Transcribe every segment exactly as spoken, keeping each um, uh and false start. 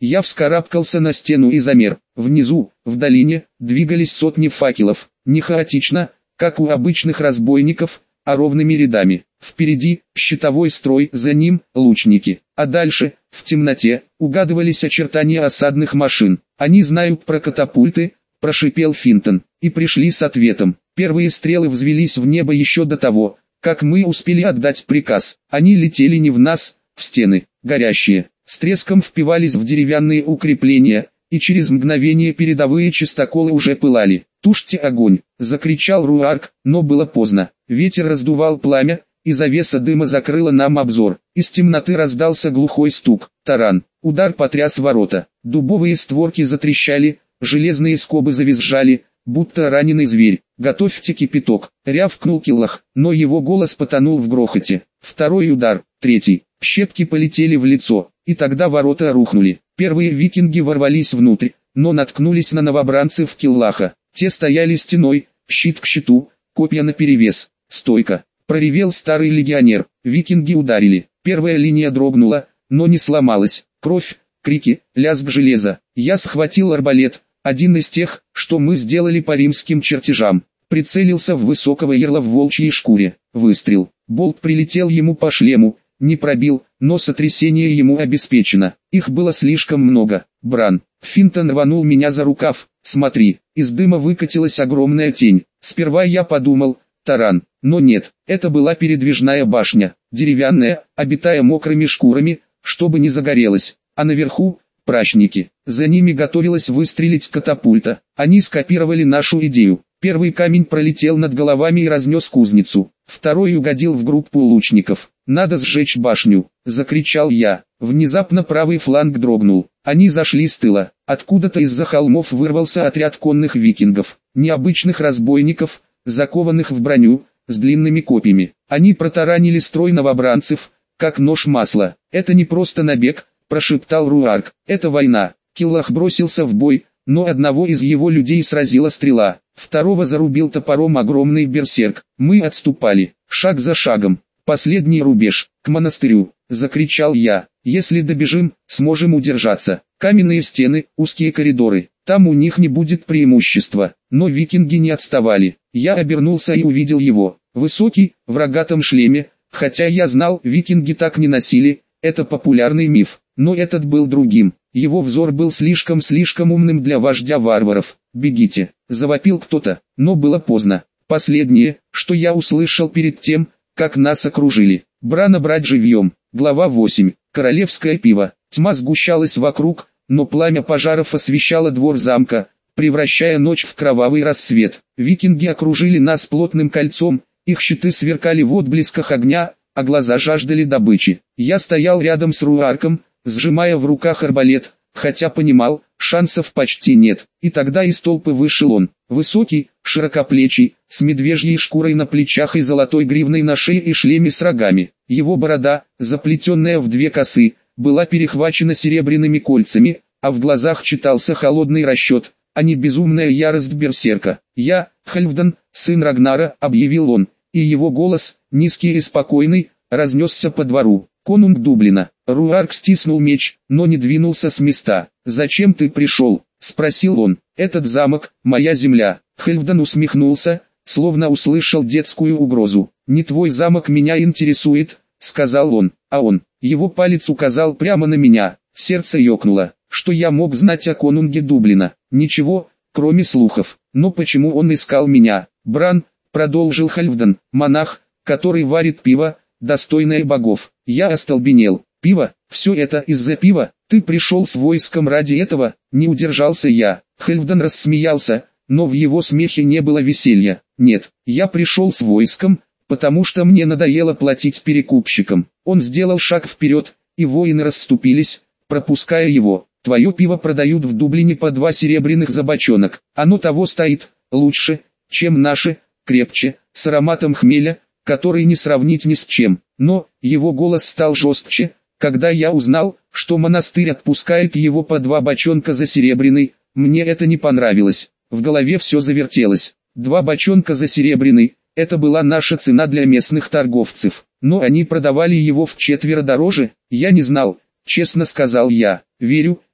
Я вскарабкался на стену и замер. Внизу, в долине, двигались сотни факелов, не хаотично, как у обычных разбойников, а ровными рядами. Впереди щитовой строй, за ним лучники, а дальше, в темноте, угадывались очертания осадных машин. «Они знают про катапульты», – прошипел Финтон, и пришли с ответом. Первые стрелы взвелись в небо еще до того, как мы успели отдать приказ. Они летели не в нас, в стены, горящие, с треском впивались в деревянные укрепления, и через мгновение передовые частоколы уже пылали. «Тушьте огонь!» – закричал Руарк, но было поздно. Ветер раздувал пламя, и завеса дыма закрыла нам обзор. Из темноты раздался глухой стук. Таран. Удар потряс ворота. Дубовые створки затрещали, железные скобы завизжали, будто раненый зверь. «Готовьте кипяток!» — рявкнул Киллах, но его голос потонул в грохоте. Второй удар, третий. Щепки полетели в лицо, и тогда ворота рухнули. Первые викинги ворвались внутрь, но наткнулись на новобранцев Киллаха. Те стояли стеной, щит к щиту, копья наперевес. «Стойка!» — проревел старый легионер. Викинги ударили. Первая линия дрогнула, но не сломалась. Кровь, крики, лязг железа. Я схватил арбалет, один из тех, что мы сделали по римским чертежам. Прицелился в высокого ярла в волчьей шкуре. Выстрел. Болт прилетел ему по шлему, не пробил, но сотрясение ему обеспечено. Их было слишком много. Бран. Финтон рванул меня за рукав. «Смотри!» Из дыма выкатилась огромная тень. Сперва я подумал, таран, но нет, это была передвижная башня, деревянная, обитая мокрыми шкурами, чтобы не загорелась, а наверху – прачники. За ними готовилась выстрелить катапульта. Они скопировали нашу идею. Первый камень пролетел над головами и разнес кузницу. Второй угодил в группу лучников. «Надо сжечь башню!» – закричал я. Внезапно правый фланг дрогнул. Они зашли с тыла. Откуда-то из-за холмов вырвался отряд конных викингов, необычных разбойников, закованных в броню, с длинными копьями. Они протаранили строй новобранцев, как нож масла. «Это не просто набег», – прошептал Руарк. «Это война». Киллах бросился в бой, но одного из его людей сразила стрела. Второго зарубил топором огромный берсерк. Мы отступали, шаг за шагом. «Последний рубеж, к монастырю», – закричал я. «Если добежим, сможем удержаться. Каменные стены, узкие коридоры. Там у них не будет преимущества». Но викинги не отставали. Я обернулся и увидел его. Высокий, в рогатом шлеме, хотя я знал, викинги так не носили, это популярный миф. Но этот был другим. Его взор был слишком-слишком умным для вождя варваров. «Бегите!» – завопил кто-то, но было поздно. Последнее, что я услышал перед тем, как нас окружили. Брана брать живьем. Глава восемь. Королевское пиво. Тьма сгущалась вокруг, но пламя пожаров освещало двор замка, превращая ночь в кровавый рассвет. Викинги окружили нас плотным кольцом, их щиты сверкали в отблесках огня, а глаза жаждали добычи. Я стоял рядом с Руарком, сжимая в руках арбалет, хотя понимал, шансов почти нет. И тогда из толпы вышел он, высокий, широкоплечий, с медвежьей шкурой на плечах и золотой гривной на шее и шлеме с рогами. Его борода, заплетенная в две косы, была перехвачена серебряными кольцами, а в глазах читался холодный расчет, а не безумная ярость берсерка. «Я, Хальфдан, сын Рагнара», — объявил он, и его голос, низкий и спокойный, разнесся по двору. «Конунг Дублина». Руарк стиснул меч, но не двинулся с места. «Зачем ты пришел?» — спросил он. «Этот замок, моя земля». Хальфдан усмехнулся, словно услышал детскую угрозу. «Не твой замок меня интересует», — сказал он, а он, его палец указал прямо на меня. Сердце ёкнуло. Что я мог знать о конунге Дублина? Ничего, кроме слухов. Но почему он искал меня? Бран, продолжил Хальфдан, монах, который варит пиво, достойное богов. Я остолбенел. Пиво? Все это из-за пива? Ты пришел с войском ради этого? Не удержался я. Хальфдан рассмеялся, но в его смехе не было веселья. Нет, я пришел с войском, потому что мне надоело платить перекупщикам. Он сделал шаг вперед, и воины расступились, пропуская его. Твое пиво продают в Дублине по два серебряных за бочонок. Оно того стоит, лучше, чем наше, крепче, с ароматом хмеля, который не сравнить ни с чем. Но, его голос стал жестче, когда я узнал, что монастырь отпускает его по два бочонка за серебряный, мне это не понравилось. В голове все завертелось. Два бочонка за серебряный, это была наша цена для местных торговцев. Но они продавали его вчетверо дороже, я не знал, честно сказал я. Верю,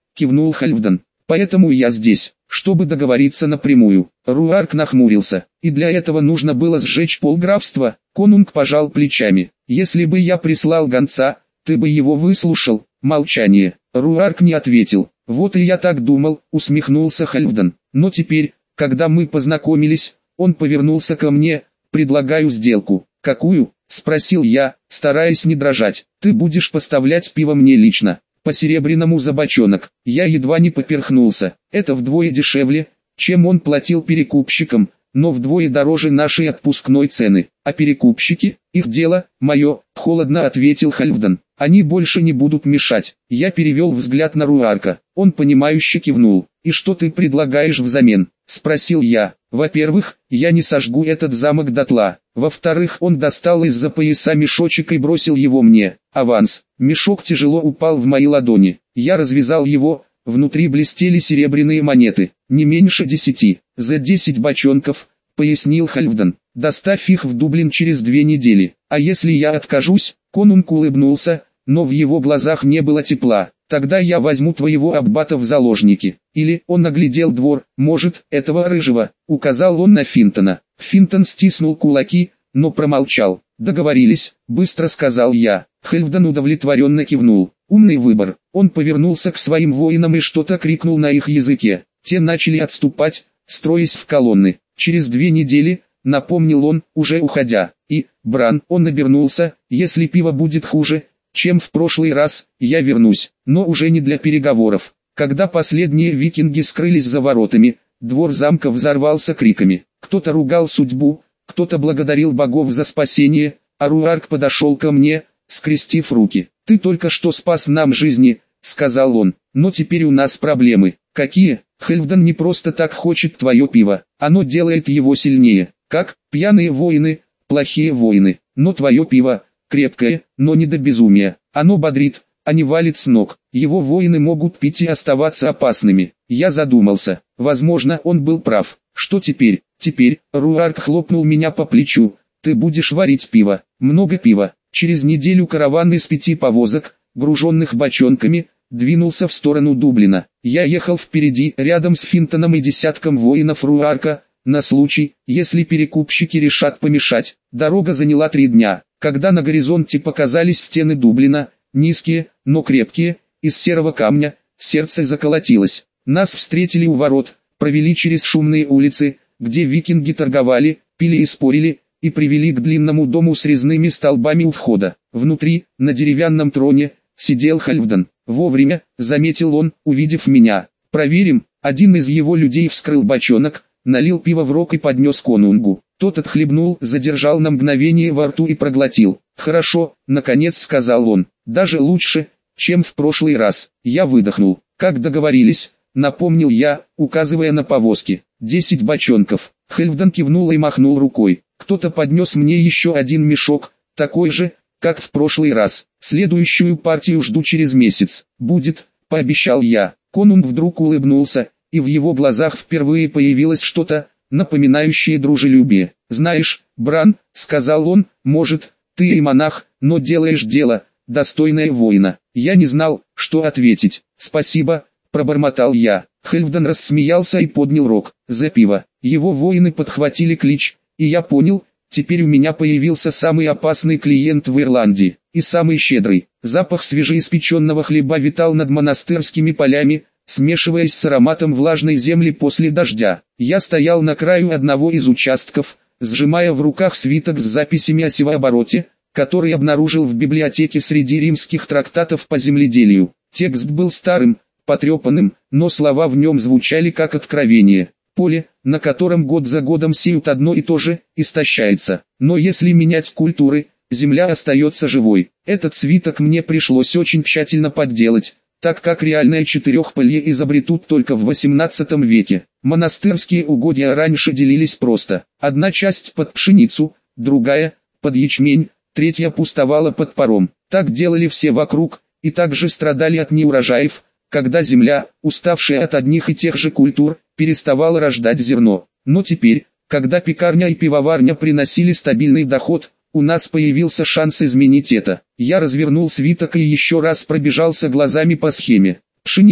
кивнул Хальфдан. Поэтому я здесь, чтобы договориться напрямую. Руарк нахмурился. И для этого нужно было сжечь полграфства. Конунг пожал плечами. Если бы я прислал гонца, ты бы его выслушал. Молчание. Руарк не ответил. Вот и я так думал, усмехнулся Хальфдан. Но теперь, когда мы познакомились, он повернулся ко мне. Предлагаю сделку. Какую? Спросил я, стараясь не дрожать. Ты будешь поставлять пиво мне лично. По серебряному за бочонок. Я едва не поперхнулся. Это вдвое дешевле, чем он платил перекупщикам, но вдвое дороже нашей отпускной цены. А перекупщики, их дело, мое, холодно ответил Хальфдан. Они больше не будут мешать. Я перевел взгляд на Руарка. Он понимающе кивнул. И что ты предлагаешь взамен? Спросил я. Во-первых, я не сожгу этот замок дотла. Во-вторых, он достал из-за пояса мешочек и бросил его мне. Аванс. Мешок тяжело упал в мои ладони. Я развязал его, внутри блестели серебряные монеты. Не меньше десяти. За десять бочонков, пояснил Хальфдан. Доставь их в Дублин через две недели. А если я откажусь? Конунг улыбнулся, но в его глазах не было тепла. Тогда я возьму твоего аббата в заложники. Или он оглядел двор, может, этого рыжего, указал он на Финтона. Финтон стиснул кулаки, но промолчал. Договорились, быстро сказал я. Хальфдан удовлетворенно кивнул. Умный выбор. Он повернулся к своим воинам и что-то крикнул на их языке. Те начали отступать, строясь в колонны. Через две недели, напомнил он, уже уходя. И, Бран, он обернулся, если пиво будет хуже, чем в прошлый раз, я вернусь, но уже не для переговоров. Когда последние викинги скрылись за воротами, двор замка взорвался криками. Кто-то ругал судьбу, кто-то благодарил богов за спасение, а Руарк подошел ко мне, скрестив руки. «Ты только что спас нам жизни», — сказал он, — «но теперь у нас проблемы». «Какие?» «Хальфдан не просто так хочет твое пиво, оно делает его сильнее. Как? Пьяные воины, плохие воины, но твое пиво крепкое, но не до безумия. Оно бодрит, а не валит с ног. Его воины могут пить и оставаться опасными». Я задумался. Возможно, он был прав. Что теперь? Теперь, Руарк хлопнул меня по плечу. Ты будешь варить пиво. Много пива. Через неделю караван из пяти повозок, груженных бочонками, двинулся в сторону Дублина. Я ехал впереди, рядом с Финтоном и десятком воинов Руарка, на случай, если перекупщики решат помешать. Дорога заняла три дня. Когда на горизонте показались стены Дублина, низкие, но крепкие, из серого камня, сердце заколотилось. Нас встретили у ворот, провели через шумные улицы, где викинги торговали, пили и спорили, и привели к длинному дому с резными столбами у входа. Внутри, на деревянном троне, сидел Хальфдан. Вовремя, заметил он, увидев меня. «Проверим». Один из его людей вскрыл бочонок, налил пиво в рог и поднес конунгу. Тот отхлебнул, задержал на мгновение во рту и проглотил. «Хорошо», — наконец сказал он, — «даже лучше, чем в прошлый раз». Я выдохнул. «Как договорились», — напомнил я, указывая на повозки. «Десять бочонков». Хальфдан кивнул и махнул рукой. Кто-то поднес мне еще один мешок, такой же, как в прошлый раз. «Следующую партию жду через месяц. Будет», — пообещал я. Конунг вдруг улыбнулся, и в его глазах впервые появилось что-то, напоминающее дружелюбие. «Знаешь, Бран», — сказал он, — «может, ты и монах, но делаешь дело, достойное воина». Я не знал, что ответить. «Спасибо», — пробормотал я. Хальфдан рассмеялся и поднял рог. «За пиво». Его воины подхватили клич, и я понял, теперь у меня появился самый опасный клиент в Ирландии, и самый щедрый. Запах свежеиспеченного хлеба витал над монастырскими полями, смешиваясь с ароматом влажной земли после дождя. Я стоял на краю одного из участков, сжимая в руках свиток с записями о севообороте, который обнаружил в библиотеке среди римских трактатов по земледелию. Текст был старым, потрепанным, но слова в нем звучали как откровение. Поле, на котором год за годом сеют одно и то же, истощается. Но если менять культуры, земля остается живой. Этот свиток мне пришлось очень тщательно подделать, так как реальное четырехполье изобретут только в восемнадцатом веке. Монастырские угодья раньше делились просто. Одна часть под пшеницу, другая – под ячмень, третья пустовала под паром. Так делали все вокруг, и также страдали от неурожаев, когда земля, уставшая от одних и тех же культур, переставала рождать зерно. Но теперь, когда пекарня и пивоварня приносили стабильный доход, у нас появился шанс изменить это. Я развернул свиток и еще раз пробежался глазами по схеме. Пшеница,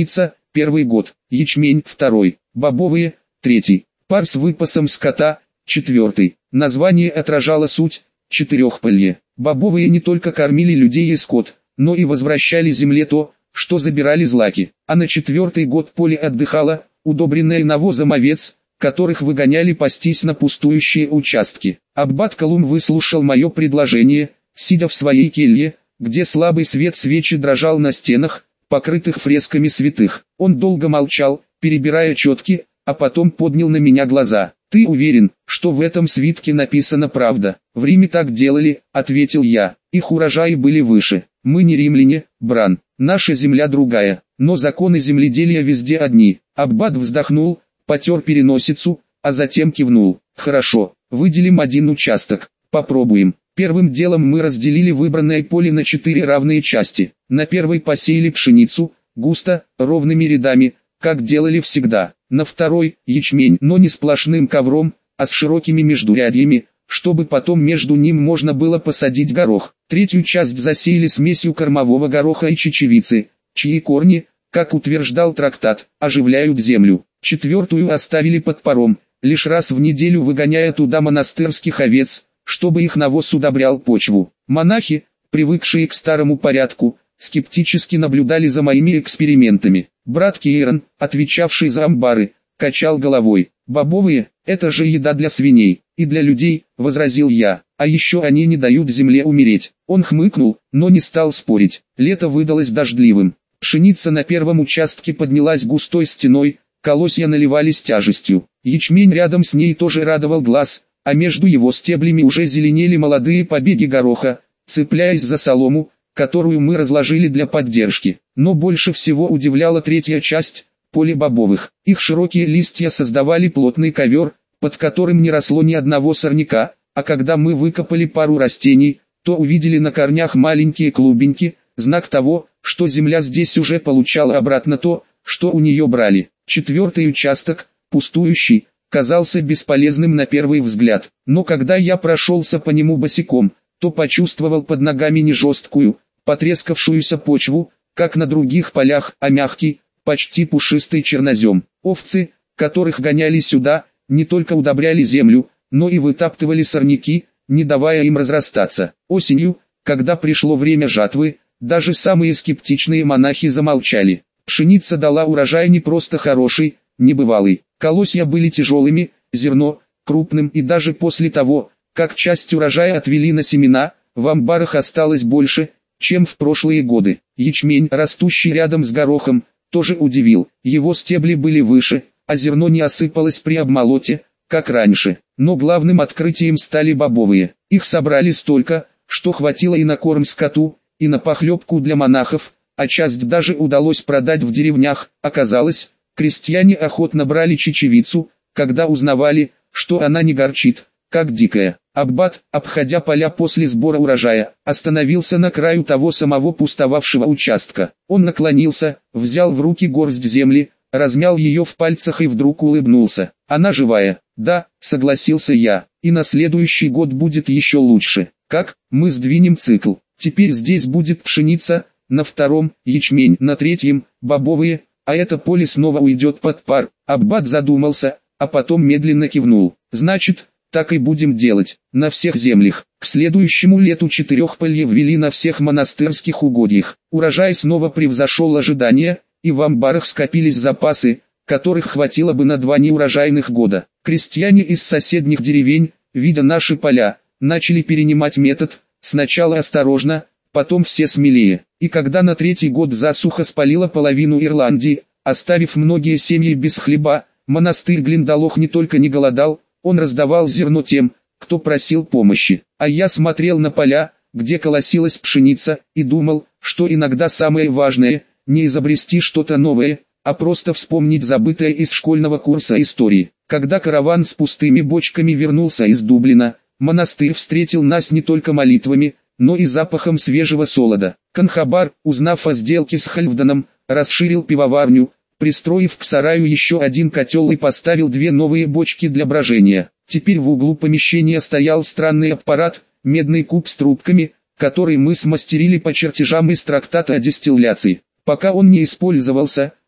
первый год, ячмень второй, бобовые третий, пар с выпасом скота четвертый. Название отражало суть четырехполье. Бобовые не только кормили людей и скот, но и возвращали земле то, что забирали злаки. А на четвертый год поле отдыхало, удобренное навозом овец, которых выгоняли пастись на пустующие участки. Аббат Колум выслушал мое предложение, сидя в своей келье, где слабый свет свечи дрожал на стенах, покрытых фресками святых. Он долго молчал, перебирая четки, а потом поднял на меня глаза. «Ты уверен, что в этом свитке написана правда?» «В Риме так делали», — ответил я. «Их урожаи были выше. Мы не римляне, Бран. Наша земля другая, но законы земледелия везде одни». Аббат вздохнул, потер переносицу, а затем кивнул. «Хорошо, выделим один участок. Попробуем». Первым делом мы разделили выбранное поле на четыре равные части. На первой посеяли пшеницу, густо, ровными рядами, как делали всегда. На второй – ячмень, но не сплошным ковром, а с широкими междурядьями, чтобы потом между ним можно было посадить горох. Третью часть засеяли смесью кормового гороха и чечевицы, чьи корни, как утверждал трактат, оживляют землю. Четвертую оставили под паром, лишь раз в неделю выгоняя туда монастырских овец, чтобы их навоз удобрял почву. Монахи, привыкшие к старому порядку, скептически наблюдали за моими экспериментами. Брат Кейрон, отвечавший за амбары, качал головой. «Бобовые – это же еда для свиней, и для людей», – возразил я. «А еще они не дают земле умереть». Он хмыкнул, но не стал спорить. Лето выдалось дождливым. Пшеница на первом участке поднялась густой стеной, колосья наливались тяжестью. Ячмень рядом с ней тоже радовал глаз, а между его стеблями уже зеленели молодые побеги гороха, цепляясь за солому, которую мы разложили для поддержки. Но больше всего удивляла третья часть – поле бобовых. Их широкие листья создавали плотный ковер, под которым не росло ни одного сорняка, а когда мы выкопали пару растений, то увидели на корнях маленькие клубеньки, знак того, что земля здесь уже получала обратно то, что у нее брали. Четвертый участок, пустующий, казался бесполезным на первый взгляд, но когда я прошелся по нему босиком, то почувствовал под ногами не жесткую, потрескавшуюся почву, как на других полях, а мягкий, почти пушистый чернозем. Овцы, которых гоняли сюда, не только удобряли землю, но и вытаптывали сорняки, не давая им разрастаться. Осенью, когда пришло время жатвы, даже самые скептичные монахи замолчали. Пшеница дала урожай не просто хороший, небывалый. Колосья были тяжелыми, зерно – крупным, и даже после того, как часть урожая отвели на семена, в амбарах осталось больше, чем в прошлые годы. Ячмень, растущий рядом с горохом, тоже удивил. Его стебли были выше, а зерно не осыпалось при обмолоте, как раньше. Но главным открытием стали бобовые. Их собрали столько, что хватило и на корм скоту, и на похлебку для монахов, а часть даже удалось продать в деревнях. Оказалось, крестьяне охотно брали чечевицу, когда узнавали, что она не горчит, как дикая. Аббат, обходя поля после сбора урожая, остановился на краю того самого пустовавшего участка. Он наклонился, взял в руки горсть земли, размял ее в пальцах и вдруг улыбнулся. «Она живая». «Да», согласился я, — «и на следующий год будет еще лучше». «Как?» «Мы сдвинем цикл. Теперь здесь будет пшеница, на втором – ячмень, на третьем – бобовые, а это поле снова уйдет под пар». Аббат задумался, а потом медленно кивнул. «Значит, так и будем делать, на всех землях». К следующему лету четырехполье ввели на всех монастырских угодьях. Урожай снова превзошел ожидания, и в амбарах скопились запасы, которых хватило бы на два неурожайных года. Крестьяне из соседних деревень, видя наши поля, начали перенимать метод, сначала осторожно, потом все смелее. И когда на третий год засуха спалила половину Ирландии, оставив многие семьи без хлеба, монастырь Глендалох не только не голодал, он раздавал зерно тем, кто просил помощи. А я смотрел на поля, где колосилась пшеница, и думал, что иногда самое важное – не изобрести что-то новое, а просто вспомнить забытое из школьного курса истории. Когда караван с пустыми бочками вернулся из Дублина, монастырь встретил нас не только молитвами, но и запахом свежего солода. Канхабар, узнав о сделке с Хальфданом, расширил пивоварню, пристроив к сараю еще один котел и поставил две новые бочки для брожения. Теперь в углу помещения стоял странный аппарат, медный куб с трубками, который мы смастерили по чертежам из трактата о дистилляции. Пока он не использовался,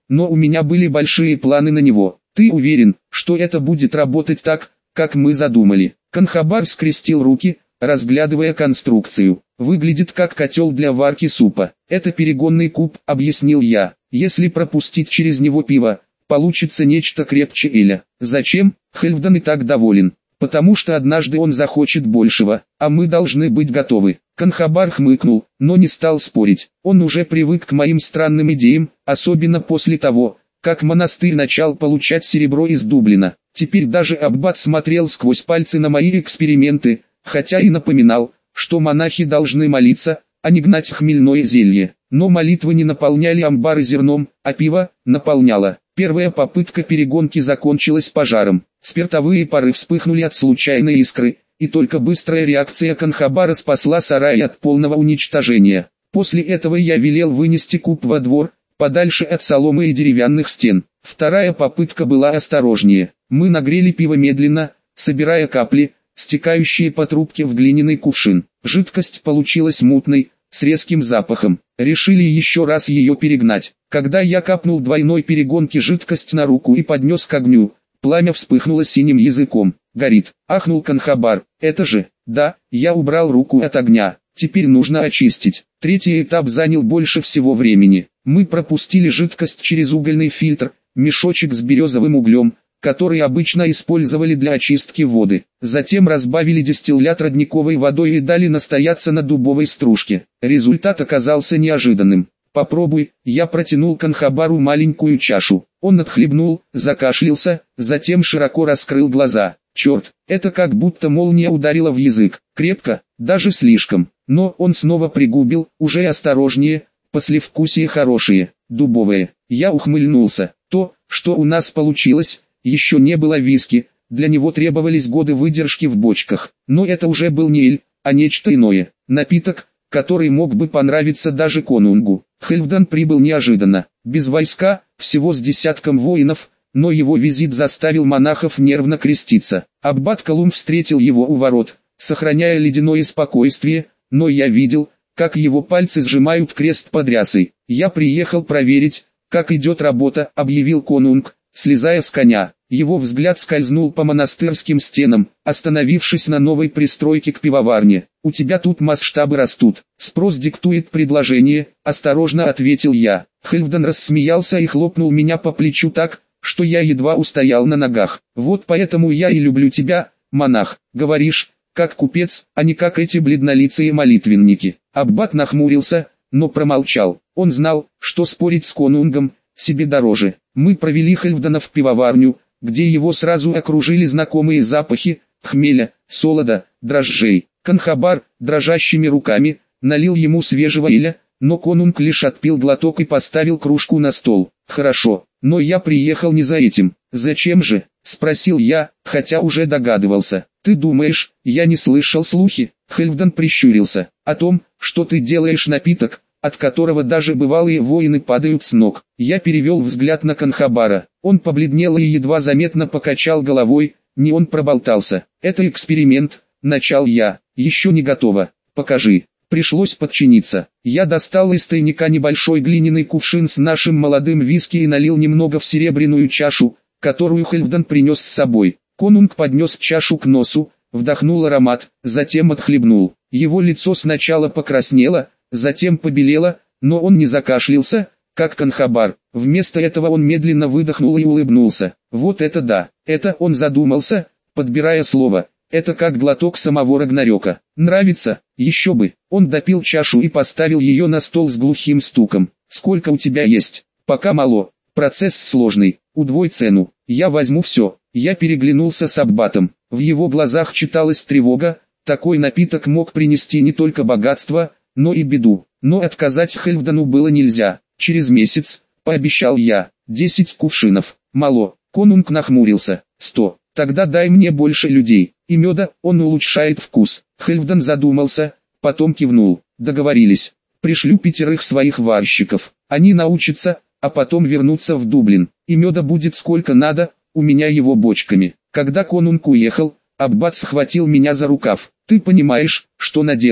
но у меня были большие планы на него. Ты уверен, что это будет работать так, как мы задумали? Канхабар скрестил руки, разглядывая конструкцию. Выглядит как котел для варки супа. Это перегонный куб, объяснил я. Если пропустить через него пиво, получится нечто крепче эля. Зачем? Хельфдан и так доволен. Потому что однажды он захочет большего, а мы должны быть готовы. Канхабар хмыкнул, но не стал спорить. Он уже привык к моим странным идеям, особенно после того, как монастырь начал получать серебро из Дублина. Теперь даже аббат смотрел сквозь пальцы на мои эксперименты, хотя и напоминал, что монахи должны молиться, а не гнать хмельное зелье. Но молитвы не наполняли амбары зерном, а пиво наполняло. Первая попытка перегонки закончилась пожаром. Спиртовые пары вспыхнули от случайной искры, и только быстрая реакция Канхабара спасла сарай от полного уничтожения. После этого я велел вынести куб во двор, подальше от соломы и деревянных стен. Вторая попытка была осторожнее. Мы нагрели пиво медленно, собирая капли, стекающие по трубке в глиняный кувшин. Жидкость получилась мутной, с резким запахом. Решили еще раз ее перегнать. Когда я капнул двойной перегонки жидкость на руку и поднес к огню, пламя вспыхнуло синим языком. «Горит!» — ахнул Канхабар. «Это же...» «Да, я убрал руку от огня. Теперь нужно очистить». Третий этап занял больше всего времени. Мы пропустили жидкость через угольный фильтр, мешочек с березовым углем, который обычно использовали для очистки воды. Затем разбавили дистиллят родниковой водой и дали настояться на дубовой стружке. Результат оказался неожиданным. «Попробуй», я протянул Канхабару маленькую чашу. Он отхлебнул, закашлялся, затем широко раскрыл глаза. Черт, это как будто молния ударила в язык. Крепко, даже слишком. Но он снова пригубил, уже осторожнее, послевкусие хорошее, дубовое. Я ухмыльнулся. То, что у нас получилось, еще не было виски, для него требовались годы выдержки в бочках. Но это уже был не эль, а нечто иное. Напиток, который мог бы понравиться даже конунгу. Хельфдан прибыл неожиданно, без войска, всего с десятком воинов, но его визит заставил монахов нервно креститься. Аббат Колум встретил его у ворот, сохраняя ледяное спокойствие, но я видел, как его пальцы сжимают крест под рясой. «Я приехал проверить, как идет работа», — объявил конунг, слезая с коня. Его взгляд скользнул по монастырским стенам, остановившись на новой пристройке к пивоварне. «У тебя тут масштабы растут, спрос диктует предложение», — осторожно ответил я. Хельфдан рассмеялся и хлопнул меня по плечу так, что я едва устоял на ногах. «Вот поэтому я и люблю тебя, монах, говоришь, как купец, а не как эти бледнолицые молитвенники». Аббат нахмурился, но промолчал. Он знал, что спорить с конунгом себе дороже. Мы провели Хельфдана в пивоварню, где его сразу окружили знакомые запахи хмеля, солода, дрожжей. Канхабар, дрожащими руками, налил ему свежего эля, но конунг лишь отпил глоток и поставил кружку на стол. «Хорошо, но я приехал не за этим». «Зачем же?» — спросил я, хотя уже догадывался. «Ты думаешь, я не слышал слухи?» Хельфдан прищурился. «О том, что ты делаешь напиток, от которого даже бывалые воины падают с ног». Я перевел взгляд на Канхабара. Он побледнел и едва заметно покачал головой, не он проболтался. «Это эксперимент», — начал я. «Еще не готово. Покажи». Пришлось подчиниться. Я достал из тайника небольшой глиняный кувшин с нашим молодым виски и налил немного в серебряную чашу, которую Хельфдан принес с собой. Конунг поднес чашу к носу, вдохнул аромат, затем отхлебнул. Его лицо сначала покраснело, затем побелело, но он не закашлялся, как Канхабар. Вместо этого он медленно выдохнул и улыбнулся. «Вот это да!» Это он задумался, подбирая слово. «Это как глоток самого Рагнарёка. Нравится? Еще бы!» Он допил чашу и поставил ее на стол с глухим стуком. «Сколько у тебя есть?» «Пока мало. Процесс сложный. Удвой цену. Я возьму все». Я переглянулся с аббатом. В его глазах читалась тревога. Такой напиток мог принести не только богатство, но и беду. Но отказать Хельфдану было нельзя. «Через месяц», — пообещал я, — «десять кувшинов». «Мало». Конунг нахмурился. «Сто. Тогда дай мне больше людей. И меда, он улучшает вкус». Хельфдан задумался, потом кивнул. «Договорились. Пришлю пятерых своих варщиков. Они научатся, а потом вернутся в Дублин. И меда будет сколько надо, у меня его бочками». Когда конунг уехал, аббат схватил меня за рукав. «Ты понимаешь, что наделал?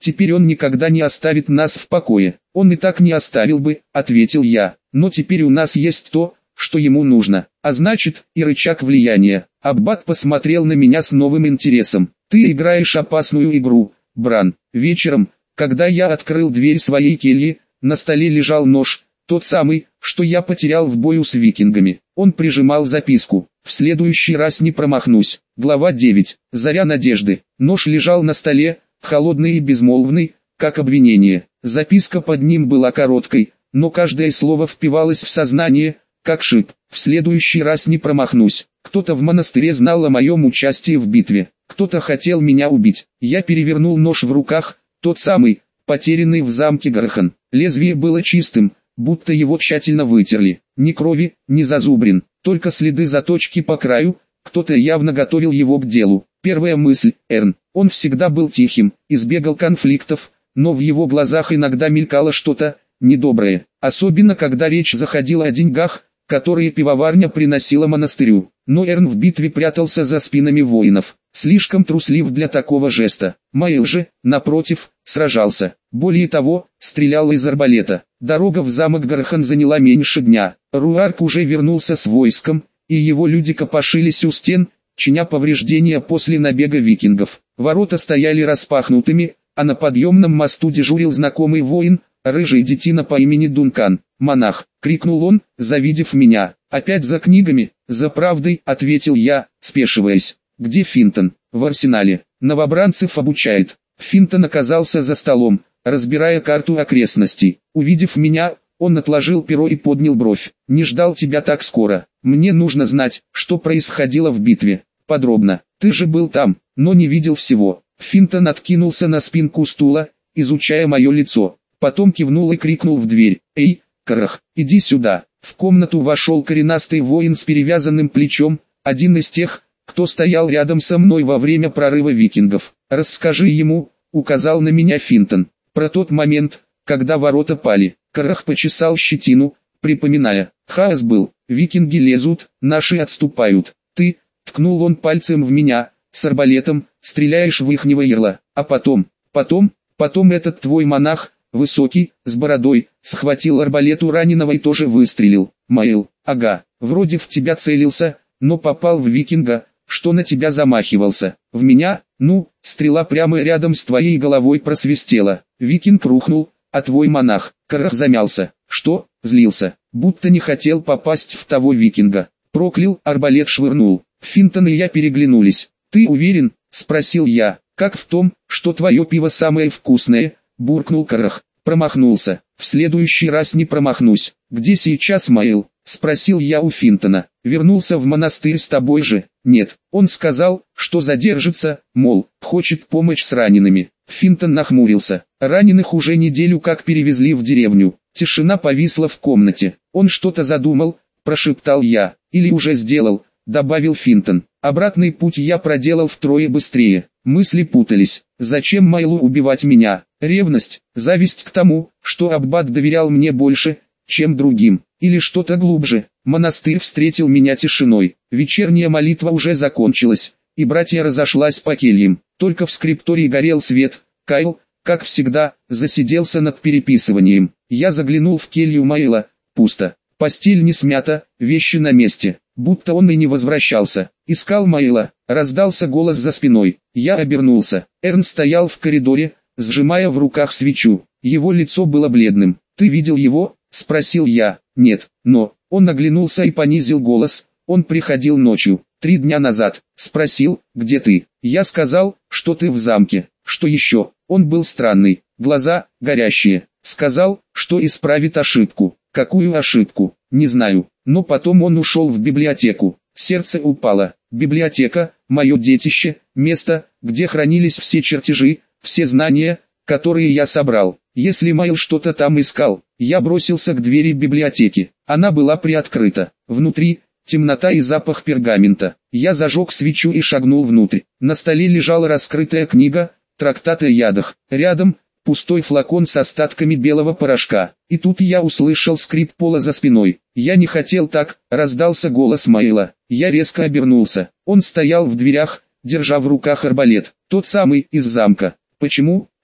Теперь он никогда не оставит нас в покое. Он и так не оставил бы, ответил я. Но теперь у нас есть то, что ему нужно, а значит, и рычаг влияния. Аббат посмотрел на меня с новым интересом. Ты играешь опасную игру, Бран. Вечером, когда я открыл дверь своей кельи, на столе лежал нож, тот самый, что я потерял в бою с викингами. Он прижимал записку. В следующий раз не промахнусь. Глава девять. Заря надежды. Нож лежал на столе, холодный и безмолвный, как обвинение. Записка под ним была короткой, но каждое слово впивалось в сознание, как шип. В следующий раз не промахнусь. Кто-то в монастыре знал о моем участии в битве. Кто-то хотел меня убить. Я перевернул нож в руках, тот самый, потерянный в замке Гархан. Лезвие было чистым, будто его тщательно вытерли. Ни крови, ни зазубрин, только следы заточки по краю. Кто-то явно готовил его к делу. Первая мысль – Эрн. Он всегда был тихим, избегал конфликтов, но в его глазах иногда мелькало что-то недоброе. Особенно когда речь заходила о деньгах, которые пивоварня приносила монастырю. Но Эрн в битве прятался за спинами воинов. Слишком труслив для такого жеста. Маэл же, напротив, сражался. Более того, стрелял из арбалета. Дорога в замок Гархан заняла меньше дня. Руарк уже вернулся с войском, и его люди копошились у стен, чиня повреждения после набега викингов. Ворота стояли распахнутыми, а на подъемном мосту дежурил знакомый воин, рыжий детина по имени Дункан. «Монах!» — крикнул он, завидев меня. «Опять за книгами?» «За правдой», — ответил я, спешиваясь. «Где Финтон?» «В арсенале. Новобранцев обучает». Финтон оказался за столом, разбирая карту окрестностей. Увидев меня, он отложил перо и поднял бровь. «Не ждал тебя так скоро. Мне нужно знать, что происходило в битве. Подробно. Ты же был там, но не видел всего». Финтон откинулся на спинку стула, изучая мое лицо. Потом кивнул и крикнул в дверь. «Эй, Карах, иди сюда». В комнату вошел коренастый воин с перевязанным плечом, один из тех, кто стоял рядом со мной во время прорыва викингов. «Расскажи ему», — указал на меня Финтон, — «про тот момент, когда ворота пали». Карах почесал щетину, припоминая. «Хаос был, викинги лезут, наши отступают. Ты», — ткнул он пальцем в меня, — «с арбалетом, стреляешь в ихнего ярла. А потом, потом, потом этот твой монах, высокий, с бородой, схватил арбалет у раненого и тоже выстрелил». «Маэл, ага, вроде в тебя целился, но попал в викинга, что на тебя замахивался». «В меня? Ну, стрела прямо рядом с твоей головой просвистела. Викинг рухнул, а твой монах». Карах замялся. «Что?» Злился, будто не хотел попасть в того викинга. Проклял, арбалет швырнул. Финтон и я переглянулись. «Ты уверен?» — спросил я. «Как в том, что твое пиво самое вкусное?» — буркнул Карах. Промахнулся. «В следующий раз не промахнусь». «Где сейчас Маэл?» — спросил я у Финтона. «Вернулся в монастырь с тобой же?» «Нет». Он сказал, что задержится, мол, хочет помочь с ранеными. Финтон нахмурился. Раненых уже неделю как перевезли в деревню. Тишина повисла в комнате. Он что-то задумал, прошептал я. «Или уже сделал», добавил Финтон. Обратный путь я проделал втрое быстрее. Мысли путались. Зачем Майлу убивать меня? Ревность, зависть к тому, что аббат доверял мне больше, чем другим. Или что-то глубже. Монастырь встретил меня тишиной. Вечерняя молитва уже закончилась, и братья разошлась по кельям. Только в скриптории горел свет. Кайл, как всегда, засиделся над переписыванием. Я заглянул в келью Майла. Пусто. Постель не смята, вещи на месте. Будто он и не возвращался. «Искал Майла», раздался голос за спиной. Я обернулся. Эрн стоял в коридоре, сжимая в руках свечу. Его лицо было бледным. «Ты видел его?» — спросил я. «Нет, но...» Он оглянулся и понизил голос. «Он приходил ночью, три дня назад. Спросил, где ты?» Я сказал, что ты в замке. «Что еще?» Он был странный, глаза горящие. Сказал, что исправит ошибку. «Какую ошибку?» «Не знаю». Но потом он ушел в библиотеку. Сердце упало. Библиотека, мое детище, место, где хранились все чертежи, все знания, которые я собрал. Если Майл что-то там искал, я бросился к двери библиотеки. Она была приоткрыта. Внутри темнота и запах пергамента. Я зажег свечу и шагнул внутрь. На столе лежала раскрытая книга, трактат о ядах. Рядом пустой флакон с остатками белого порошка. И тут я услышал скрип пола за спиной. «Я не хотел так», — раздался голос Майла. Я резко обернулся. Он стоял в дверях, держа в руках арбалет. Тот самый, из замка. «Почему?» —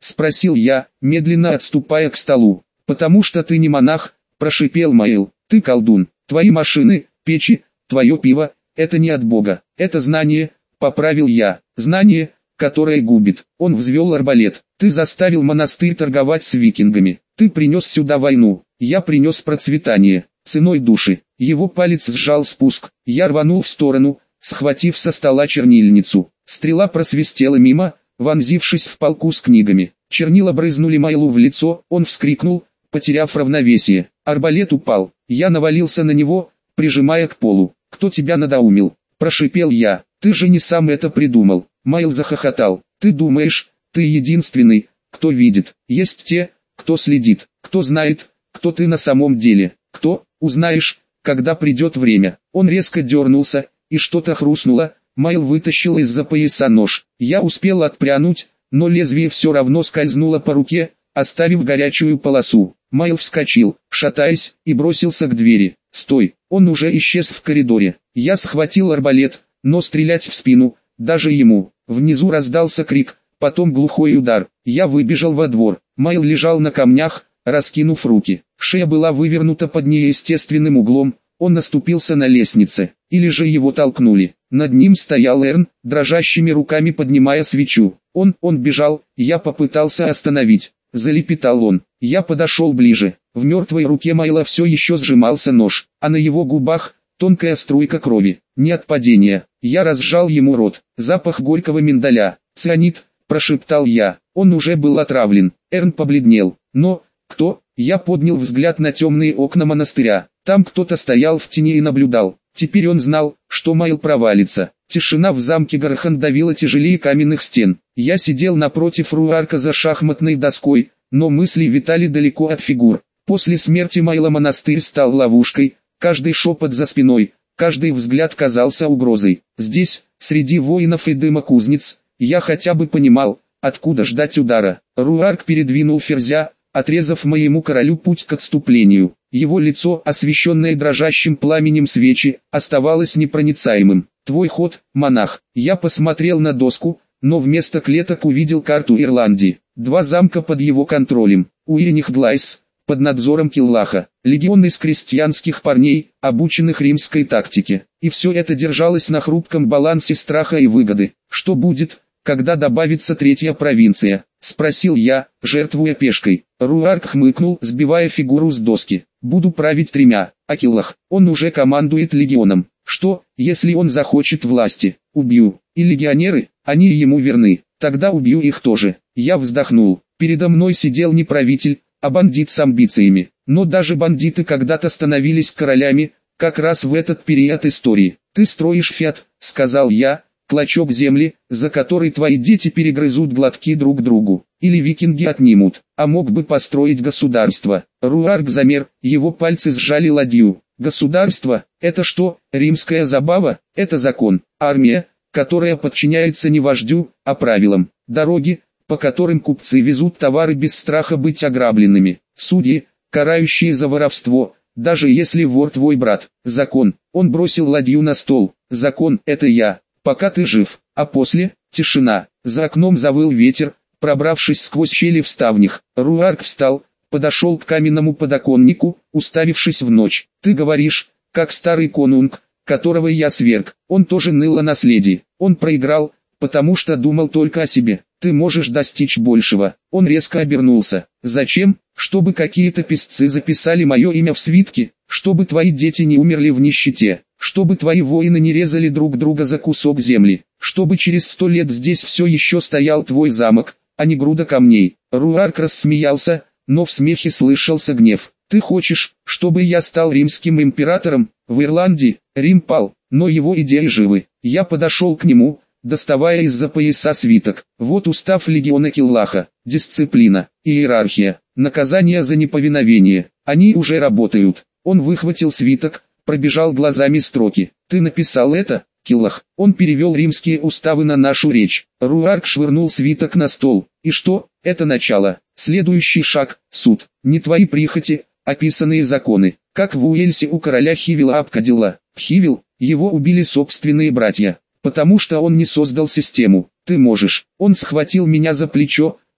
спросил я, медленно отступая к столу. Потому что ты не монах, прошипел Маэл, ты колдун. Твои машины, печи, твое пиво, это не от Бога, это знание, поправил я, знание, которое губит. Он взвел арбалет. Ты заставил монастырь торговать с викингами. Ты принес сюда войну. Я принес процветание, ценой души. Его палец сжал спуск. Я рванул в сторону, схватив со стола чернильницу. Стрела просвистела мимо, вонзившись в полку с книгами. Чернила брызнули Майлу в лицо, он вскрикнул, потеряв равновесие. Арбалет упал. Я навалился на него, прижимая к полу. «Кто тебя надоумил?» – прошипел я. «Ты же не сам это придумал». Майл захохотал. «Ты думаешь, ты единственный, кто видит. Есть те, кто следит, кто знает, кто ты на самом деле. Кто, узнаешь, когда придет время». Он резко дернулся, и что-то хрустнуло. Майл вытащил из-за пояса нож. Я успел отпрянуть, но лезвие все равно скользнуло по руке, оставив горячую полосу. Майл вскочил, шатаясь, и бросился к двери. «Стой!» Он уже исчез в коридоре. Я схватил арбалет, но стрелять в спину, даже ему. Внизу раздался крик, потом глухой удар. Я выбежал во двор. Майл лежал на камнях, раскинув руки. Шея была вывернута под неестественным углом. Он наступился на лестнице, или же его толкнули. Над ним стоял Эрн, дрожащими руками поднимая свечу. Он, он бежал, я попытался остановить. Залепетал он. Я подошел ближе. В мертвой руке Майла все еще сжимался нож, а на его губах тонкая струйка крови. Не от падения. Я разжал ему рот. Запах горького миндаля. «Цианид», прошептал я. Он уже был отравлен. Эрн побледнел. Но, кто? Я поднял взгляд на темные окна монастыря. Там кто-то стоял в тени и наблюдал. Теперь он знал, что Майл провалится. Тишина в замке Гархан давила тяжелее каменных стен. Я сидел напротив Руарка за шахматной доской, но мысли витали далеко от фигур. После смерти Майла монастырь стал ловушкой, каждый шепот за спиной, каждый взгляд казался угрозой. Здесь, среди воинов и дыма кузнец, я хотя бы понимал, откуда ждать удара. Руарк передвинул ферзя, отрезав моему королю путь к отступлению. Его лицо, освещенное дрожащим пламенем свечи, оставалось непроницаемым. «Твой ход, монах». Я посмотрел на доску, но вместо клеток увидел карту Ирландии. Два замка под его контролем. Уинихглайс, под надзором Киллаха. Легион из крестьянских парней, обученных римской тактике. И все это держалось на хрупком балансе страха и выгоды. Что будет, когда добавится третья провинция? Спросил я, жертвуя пешкой. Руарк хмыкнул, сбивая фигуру с доски. Буду править тремя, а Киллах, он уже командует легионом. Что, если он захочет власти? Убью. И легионеры, они ему верны. Тогда убью их тоже. Я вздохнул. Передо мной сидел не правитель, а бандит с амбициями. Но даже бандиты когда-то становились королями, как раз в этот период истории. «Ты строишь фиат», — сказал я, — «клочок земли, за который твои дети перегрызут глотки друг другу. Или викинги отнимут, а мог бы построить государство». Руарк замер, его пальцы сжали ладью. Государство – это что, римская забава? Это закон. Армия, которая подчиняется не вождю, а правилам. Дороги, по которым купцы везут товары без страха быть ограбленными. Судьи, карающие за воровство, даже если вор твой брат. Закон. Он бросил ладью на стол. Закон – это я, пока ты жив. А после – тишина. За окном завыл ветер, пробравшись сквозь щели в ставнях. Руарк встал, подошел к каменному подоконнику, уставившись в ночь. «Ты говоришь, как старый конунг, которого я сверг. Он тоже ныл о наследии. Он проиграл, потому что думал только о себе. Ты можешь достичь большего». Он резко обернулся. «Зачем? Чтобы какие-то писцы записали мое имя в свитке? Чтобы твои дети не умерли в нищете? Чтобы твои воины не резали друг друга за кусок земли? Чтобы через сто лет здесь все еще стоял твой замок, а не груда камней?» Руарк рассмеялся, но в смехе слышался гнев. «Ты хочешь, чтобы я стал римским императором? В Ирландии Рим пал, но его идеи живы». Я подошел к нему, доставая из-за пояса свиток. Вот устав легиона Киллаха. Дисциплина, иерархия, наказание за неповиновение. Они уже работают. Он выхватил свиток, пробежал глазами строки. «Ты написал это, Киллах?» Он перевел римские уставы на нашу речь. Руарк швырнул свиток на стол. «И что? Это начало. Следующий шаг – суд. Не твои прихоти, описанные законы. Как в Уэльсе у короля Хивила Абкадилла. Хивил, его убили собственные братья, потому что он не создал систему. Ты можешь». Он схватил меня за плечо,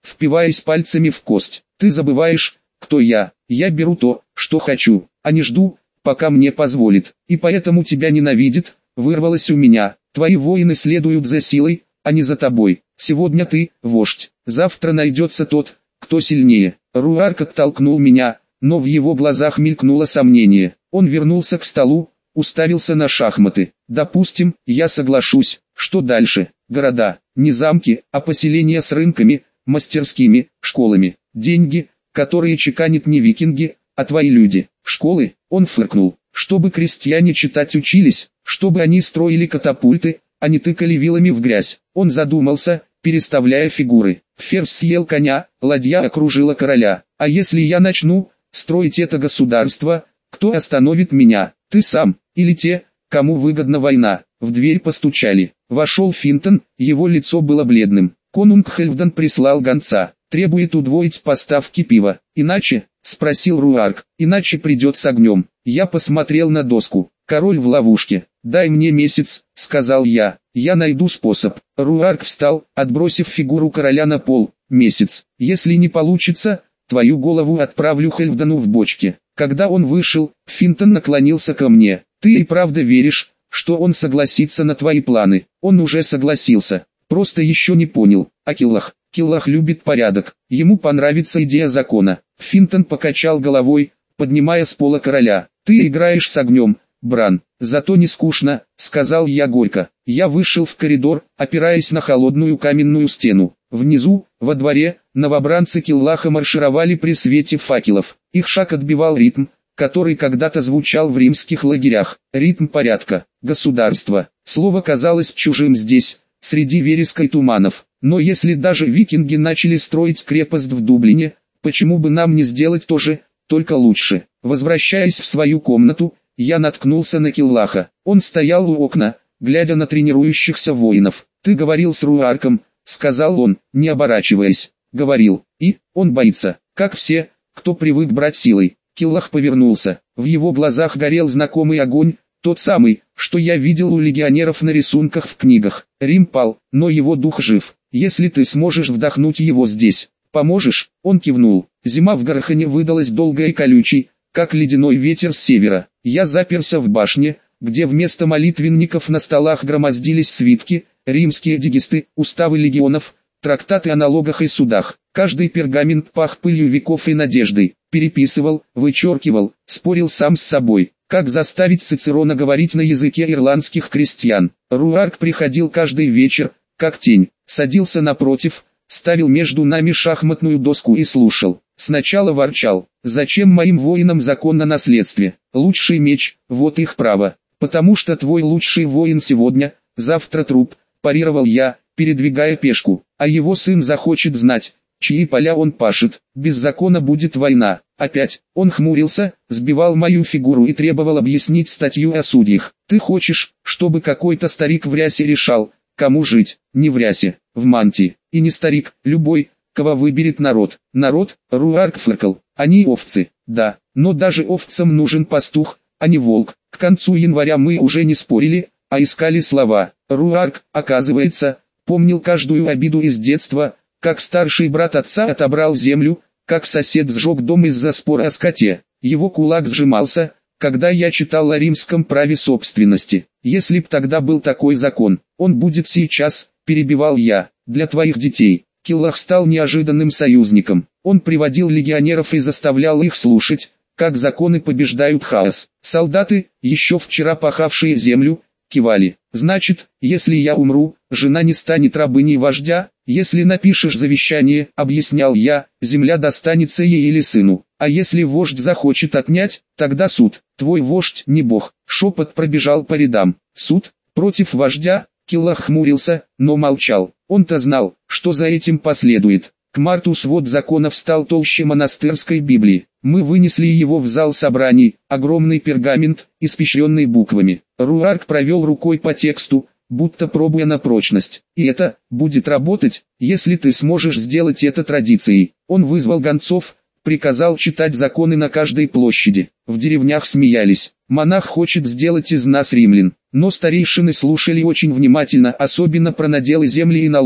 впиваясь пальцами в кость. Ты забываешь, кто я. Я беру то, что хочу, а не жду, пока мне позволит. И поэтому тебя ненавидит, вырвалось у меня. Твои воины следуют за силой, а не за тобой. Сегодня ты – вождь, завтра найдется тот, кто сильнее. Руарк оттолкнул меня, но в его глазах мелькнуло сомнение. Он вернулся к столу, уставился на шахматы. Допустим, я соглашусь. Что дальше? Города, не замки, а поселения с рынками, мастерскими, школами. Деньги, которые чеканят не викинги, а твои люди. Школы, он фыркнул. Чтобы крестьяне читать учились, чтобы они строили катапульты, а не тыкали вилами в грязь. Он задумался, переставляя фигуры. Ферзь съел коня, ладья окружила короля. А если я начну строить это государство, кто остановит меня? Ты сам, или те, кому выгодна война? В дверь постучали. Вошел Финтон, его лицо было бледным. Конунг Хельфдан прислал гонца. Требует удвоить поставки пива. Иначе, спросил Руарк, иначе придет с огнем. Я посмотрел на доску. Король в ловушке. Дай мне месяц, сказал я. Я найду способ. Руарк встал, отбросив фигуру короля на пол. Месяц. Если не получится, твою голову отправлю Хельфдану в бочке. Когда он вышел, Финтон наклонился ко мне. Ты и правда веришь, что он согласится на твои планы? Он уже согласился. Просто еще не понял. А Киллах? Киллах любит порядок. Ему понравится идея закона. Финтон покачал головой, поднимая с пола короля. Ты играешь с огнем, Бран. Зато не скучно, сказал я горько. Я вышел в коридор, опираясь на холодную каменную стену. Внизу, во дворе, новобранцы Киллаха маршировали при свете факелов. Их шаг отбивал ритм, который когда-то звучал в римских лагерях. Ритм порядка, государства. Слово казалось чужим здесь, среди вереска и туманов. Но если даже викинги начали строить крепость в Дублине, почему бы нам не сделать то же, только лучше? Возвращаясь в свою комнату, я наткнулся на Киллаха. Он стоял у окна, глядя на тренирующихся воинов. «Ты говорил с Руарком», — сказал он, не оборачиваясь. «Говорил. И, он боится, как все, кто привык брать силой». Киллах повернулся. В его глазах горел знакомый огонь, тот самый, что я видел у легионеров на рисунках в книгах. Рим пал, но его дух жив. Если ты сможешь вдохнуть его здесь, поможешь? Он кивнул. Зима в Гарахане выдалась долгой и колючей, как ледяной ветер с севера. Я заперся в башне, где вместо молитвенников на столах громоздились свитки, римские дигесты, уставы легионов, трактаты о налогах и судах. Каждый пергамент пах пылью веков и надеждой. Переписывал, вычеркивал, спорил сам с собой. Как заставить Цицерона говорить на языке ирландских крестьян? Руарк приходил каждый вечер, как тень, садился напротив, ставил между нами шахматную доску и слушал. Сначала ворчал: «Зачем моим воинам закон на наследстве? Лучший меч, вот их право. Потому что твой лучший воин сегодня, завтра труп», парировал я, передвигая пешку. «А его сын захочет знать, чьи поля он пашет. Без закона будет война». Опять, он хмурился, сбивал мою фигуру и требовал объяснить статью о судьях. «Ты хочешь, чтобы какой-то старик в рясе решал, кому жить? Не в рясе, в мантии. И не старик, любой, кого выберет народ». Народ, Руарк фыркал. Они овцы, да, но даже овцам нужен пастух, а не волк. К концу января мы уже не спорили, а искали слова. Руарк, оказывается, помнил каждую обиду из детства, как старший брат отца отобрал землю, как сосед сжег дом из-за спора о скоте. Его кулак сжимался, когда я читал о римском праве собственности. Если б тогда был такой закон, он будет сейчас, перебивал я, для твоих детей. Киллах стал неожиданным союзником. Он приводил легионеров и заставлял их слушать, как законы побеждают хаос. Солдаты, еще вчера пахавшие землю, кивали. Значит, если я умру, жена не станет рабыней вождя. Если напишешь завещание, объяснял я, земля достанется ей или сыну. А если вождь захочет отнять, тогда суд. Твой вождь не бог. Шепот пробежал по рядам. Суд? Против вождя? Киллах хмурился, но молчал. Он-то знал, что за этим последует. К марту свод законов стал толще монастырской Библии. Мы вынесли его в зал собраний, огромный пергамент, испещренный буквами. Руарк провел рукой по тексту, будто пробуя на прочность. И это будет работать, если ты сможешь сделать это традицией. Он вызвал гонцов, приказал читать законы на каждой площади. В деревнях смеялись. Монах хочет сделать из нас римлян. Но старейшины слушали очень внимательно, особенно про наделы земли и налоги.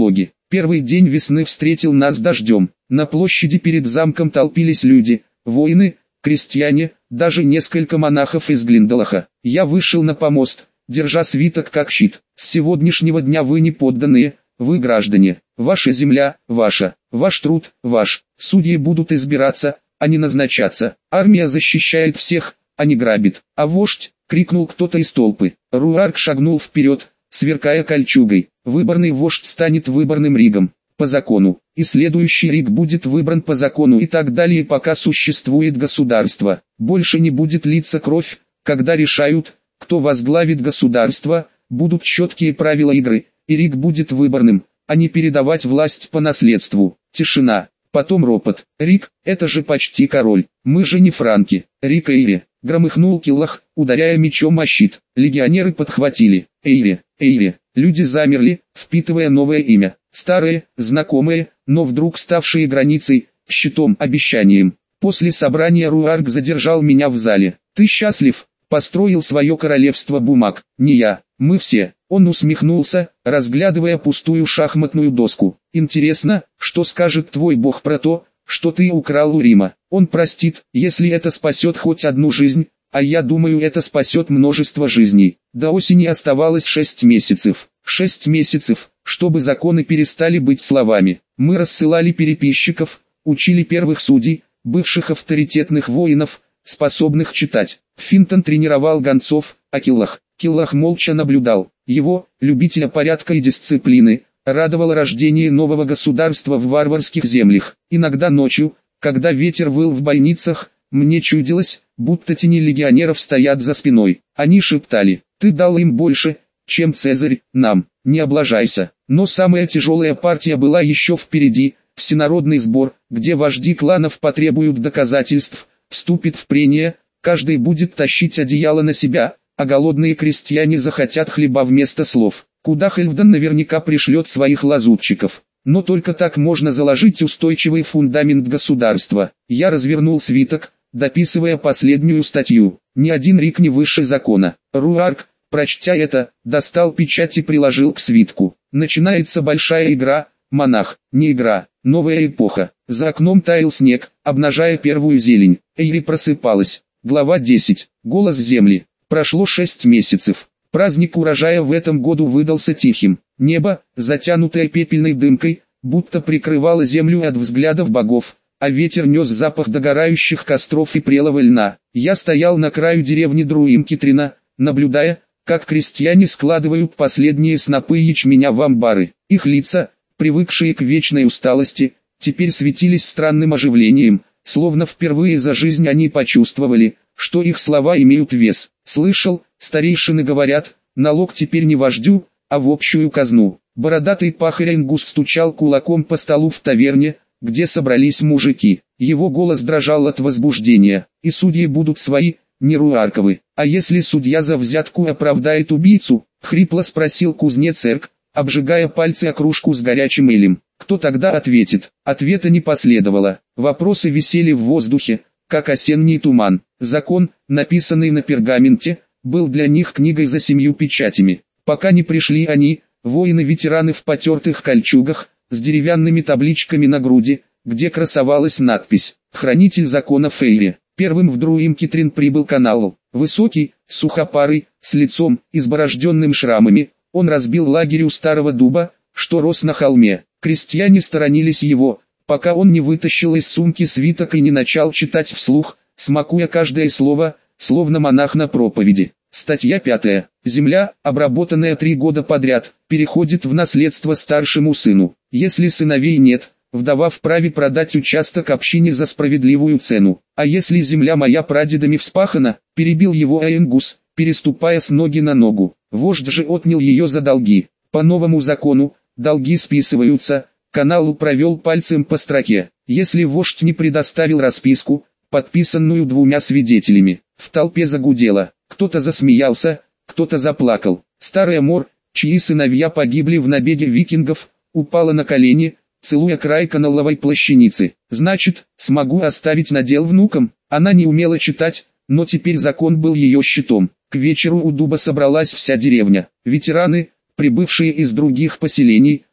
Первый день весны встретил нас дождем. На площади перед замком толпились люди, воины, крестьяне, даже несколько монахов из Глиндалаха. Я вышел на помост, держа свиток как щит. С сегодняшнего дня вы не подданные, вы граждане. Ваша земля, ваша. Ваш труд, ваш. Судьи будут избираться, а не назначаться. Армия защищает всех, а не грабит. А вождь, крикнул кто-то из толпы. Руарк шагнул вперед, сверкая кольчугой. Выборный вождь станет выборным ригом, по закону. И следующий риг будет выбран по закону и так далее, пока существует государство. Больше не будет литься кровь, когда решают, кто возглавит государство, будут четкие правила игры, и риг будет выборным, а не передавать власть по наследству. Тишина. Потом ропот. Рик, это же почти король. Мы же не франки. Рик Эйри. Громыхнул Киллах, ударяя мечом о щит. Легионеры подхватили. Эйри, Эйри. Люди замерли, впитывая новое имя. Старые, знакомые, но вдруг ставшие границей, щитом, обещанием. После собрания Руарк задержал меня в зале. Ты счастлив? Построил свое королевство бумаг. Не я, мы все. Он усмехнулся, разглядывая пустую шахматную доску. Интересно, что скажет твой бог про то, что ты украл у Рима. Он простит, если это спасет хоть одну жизнь, а я думаю, это спасет множество жизней. До осени оставалось шесть месяцев. Шесть месяцев, чтобы законы перестали быть словами. Мы рассылали переписчиков, учили первых судей, бывших авторитетных воинов, способных читать. Финтон тренировал гонцов, а Киллах, Киллах молча наблюдал. Его, любителя порядка и дисциплины, радовало рождение нового государства в варварских землях. Иногда ночью, когда ветер выл в бойницах, мне чудилось, будто тени легионеров стоят за спиной. Они шептали: «Ты дал им больше, чем Цезарь, нам, не облажайся». Но самая тяжелая партия была еще впереди, всенародный сбор, где вожди кланов потребуют доказательств, вступит в прения, каждый будет тащить одеяло на себя, а голодные крестьяне захотят хлеба вместо слов. Куда Хельфдан наверняка пришлет своих лазутчиков. Но только так можно заложить устойчивый фундамент государства. Я развернул свиток, дописывая последнюю статью. Ни один рик не выше закона. Руарк, прочтя это, достал печать и приложил к свитку. Начинается большая игра, монах, не игра, новая эпоха. За окном таял снег, обнажая первую зелень. Эйри просыпалась. Глава десять. Голос земли. Прошло шесть месяцев. Праздник урожая в этом году выдался тихим. Небо, затянутое пепельной дымкой, будто прикрывало землю от взглядов богов, а ветер нес запах догорающих костров и прелого льна. Я стоял на краю деревни Друим-Китрина, наблюдая, как крестьяне складывают последние снопы ячменя в амбары. Их лица, привыкшие к вечной усталости, теперь светились странным оживлением, словно впервые за жизнь они почувствовали, что их слова имеют вес. Слышал, старейшины говорят, налог теперь не вождю, а в общую казну. Бородатый пахарь Энгус стучал кулаком по столу в таверне, где собрались мужики. Его голос дрожал от возбуждения. И судьи будут свои, не руарковы. А если судья за взятку оправдает убийцу? Хрипло спросил кузнец Эрк, обжигая пальцы о кружку с горячим элем. Кто тогда ответит? Ответа не последовало. Вопросы висели в воздухе, как осенний туман. Закон, написанный на пергаменте, был для них книгой за семью печатями. Пока не пришли они, воины-ветераны в потертых кольчугах, с деревянными табличками на груди, где красовалась надпись «Хранитель закона Фейри». Первым в Друим-Китрин прибыл Канал. Высокий, сухопарый, с лицом, изборожденным шрамами, он разбил лагерь у старого дуба, что рос на холме. Крестьяне сторонились его, пока он не вытащил из сумки свиток и не начал читать вслух, смакуя каждое слово, словно монах на проповеди. Статья пятая. Земля, обработанная три года подряд, переходит в наследство старшему сыну. Если сыновей нет, вдова вправе продать участок общине за справедливую цену. А если земля моя прадедами вспахана, перебил его Энгус, переступая с ноги на ногу. Вождь же отнял ее за долги. По новому закону, долги списываются. Канал провел пальцем по строке. Если вождь не предоставил расписку, подписанную двумя свидетелями, в толпе загудело. Кто-то засмеялся, кто-то заплакал. Старая Мор, чьи сыновья погибли в набеге викингов, упала на колени, целуя край каналовой плащаницы. Значит, смогу оставить надел внукам. Она не умела читать, но теперь закон был ее щитом. К вечеру у дуба собралась вся деревня. Ветераны, прибывшие из других поселений,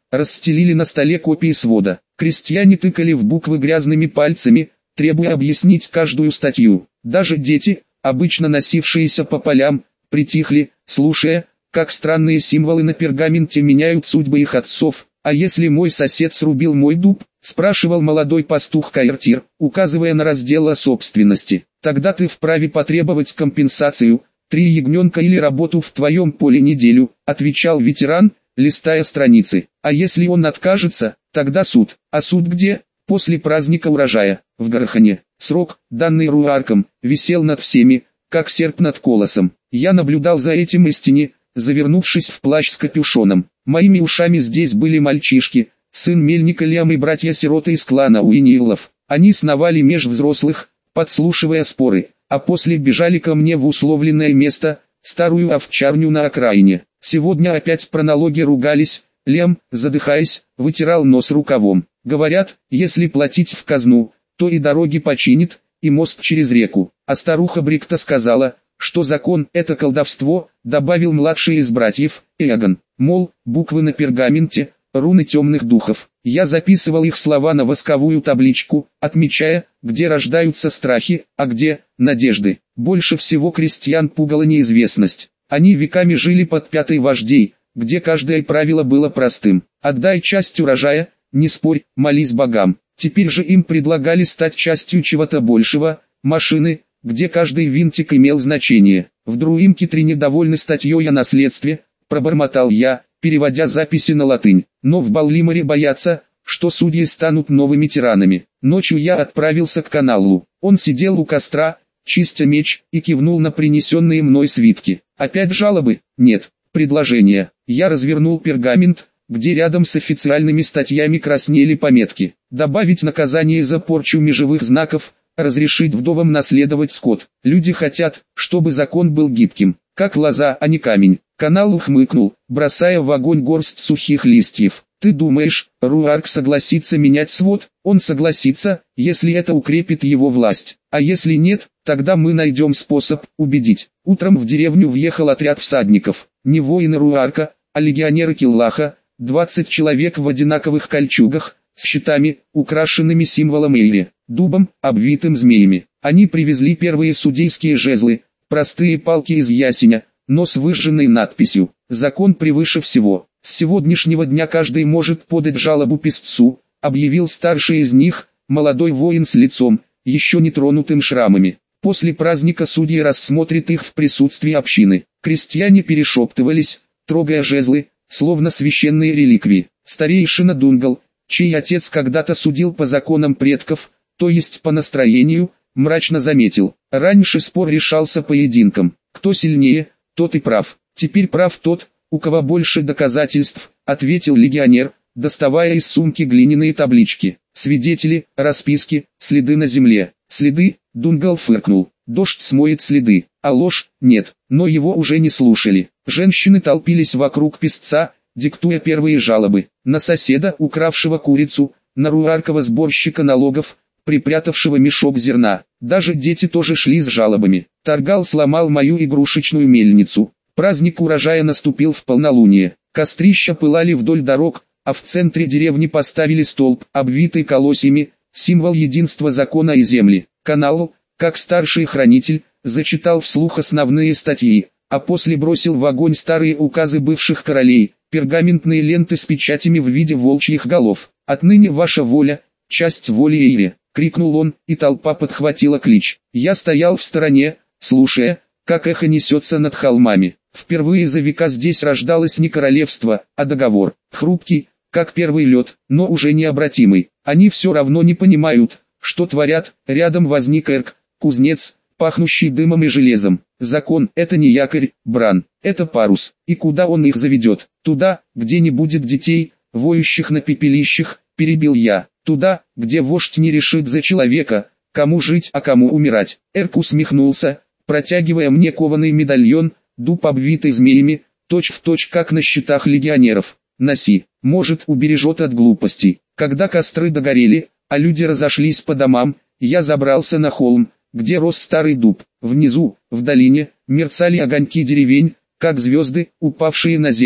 расстелили на столе копии свода. Крестьяне тыкали в буквы грязными пальцами, требуя объяснить каждую статью. Даже дети, обычно носившиеся по полям, притихли, слушая, как странные символы на пергаменте меняют судьбы их отцов. «А если мой сосед срубил мой дуб?» – спрашивал молодой пастух Каиртир, указывая на раздел о собственности. «Тогда ты вправе потребовать компенсацию, три ягненка или работу в твоем поле неделю», – отвечал ветеран, листая страницы. «А если он откажется, тогда суд». «А суд где?» «После праздника урожая, в Гарахане». Срок, данный Руарком, висел над всеми, как серп над колосом. Я наблюдал за этим истине, завернувшись в плащ с капюшоном. Моими ушами здесь были мальчишки, сын мельника Лиам и братья-сироты из клана Уинилов. Они сновали меж взрослых, подслушивая споры, а после бежали ко мне в условленное место, старую овчарню на окраине. Сегодня опять про налоги ругались. Лиам, задыхаясь, вытирал нос рукавом. Говорят, если платить в казну, то и дороги починит, и мост через реку. А старуха Брикта сказала, что закон – это колдовство, добавил младший из братьев, Эгон. Мол, буквы на пергаменте, руны темных духов. Я записывал их слова на восковую табличку, отмечая, где рождаются страхи, а где – надежды. Больше всего крестьян пугала неизвестность. Они веками жили под пятой вождей, где каждое правило было простым. Отдай часть урожая, не спорь, молись богам. Теперь же им предлагали стать частью чего-то большего, машины, где каждый винтик имел значение. В Друимкитре недовольны статьей о наследстве, пробормотал я, переводя записи на латынь. Но в Баллиморе боятся, что судьи станут новыми тиранами. Ночью я отправился к каналу. Он сидел у костра, чистя меч, и кивнул на принесенные мной свитки. Опять жалобы? Нет. Предложения. Я развернул пергамент, где рядом с официальными статьями краснели пометки. Добавить наказание за порчу межевых знаков, разрешить вдовам наследовать скот. Люди хотят, чтобы закон был гибким, как лоза, а не камень. Канал ухмыкнул, бросая в огонь горсть сухих листьев. Ты думаешь, Руарк согласится менять свод? Он согласится, если это укрепит его власть. А если нет, тогда мы найдем способ убедить. Утром в деревню въехал отряд всадников. Не воины Руарка, а легионеры Киллаха, двадцать человек в одинаковых кольчугах, с щитами, украшенными символом Эйри, дубом, обвитым змеями. Они привезли первые судейские жезлы, простые палки из ясеня, но с выжженной надписью «Закон превыше всего». С сегодняшнего дня каждый может подать жалобу писцу, объявил старший из них, молодой воин с лицом, еще не тронутым шрамами. После праздника судьи рассмотрят их в присутствии общины. Крестьяне перешептывались, трогая жезлы, словно священные реликвии. Старейшина Дунгал, чей отец когда-то судил по законам предков, то есть по настроению, мрачно заметил. Раньше спор решался поединком. Кто сильнее, тот и прав. Теперь прав тот, у кого больше доказательств, ответил легионер, доставая из сумки глиняные таблички. Свидетели, расписки, следы на земле. Следы, Дунгал фыркнул. Дождь смоет следы, а ложь – нет. Но его уже не слушали. Женщины толпились вокруг писца, диктуя первые жалобы. На соседа, укравшего курицу, на руаркова сборщика налогов, припрятавшего мешок зерна. Даже дети тоже шли с жалобами. Таргал сломал мою игрушечную мельницу. Праздник урожая наступил в полнолуние. Кострища пылали вдоль дорог, а в центре деревни поставили столб, обвитый колосьями, символ единства закона и земли. Канал, как старший хранитель, зачитал вслух основные статьи, а после бросил в огонь старые указы бывших королей, пергаментные ленты с печатями в виде волчьих голов. «Отныне ваша воля, часть воли Эйри», — крикнул он, и толпа подхватила клич. Я стоял в стороне, слушая, как эхо несется над холмами. Впервые за века здесь рождалось не королевство, а договор. Хрупкий, как первый лед, но уже необратимый. Они все равно не понимают, что творят. Рядом возник Эрк, кузнец, пахнущий дымом и железом. Закон – это не якорь, Бран, это парус. И куда он их заведет? Туда, где не будет детей, воющих на пепелищах, перебил я. Туда, где вождь не решит за человека, кому жить, а кому умирать. Эрк усмехнулся, протягивая мне кованый медальон, дуб обвитый змеями, точь в точь как на щитах легионеров. Носи, может убережет от глупостей. Когда костры догорели, а люди разошлись по домам, я забрался на холм, где рос старый дуб. Внизу, в долине, мерцали огоньки деревень, как звезды, упавшие на землю.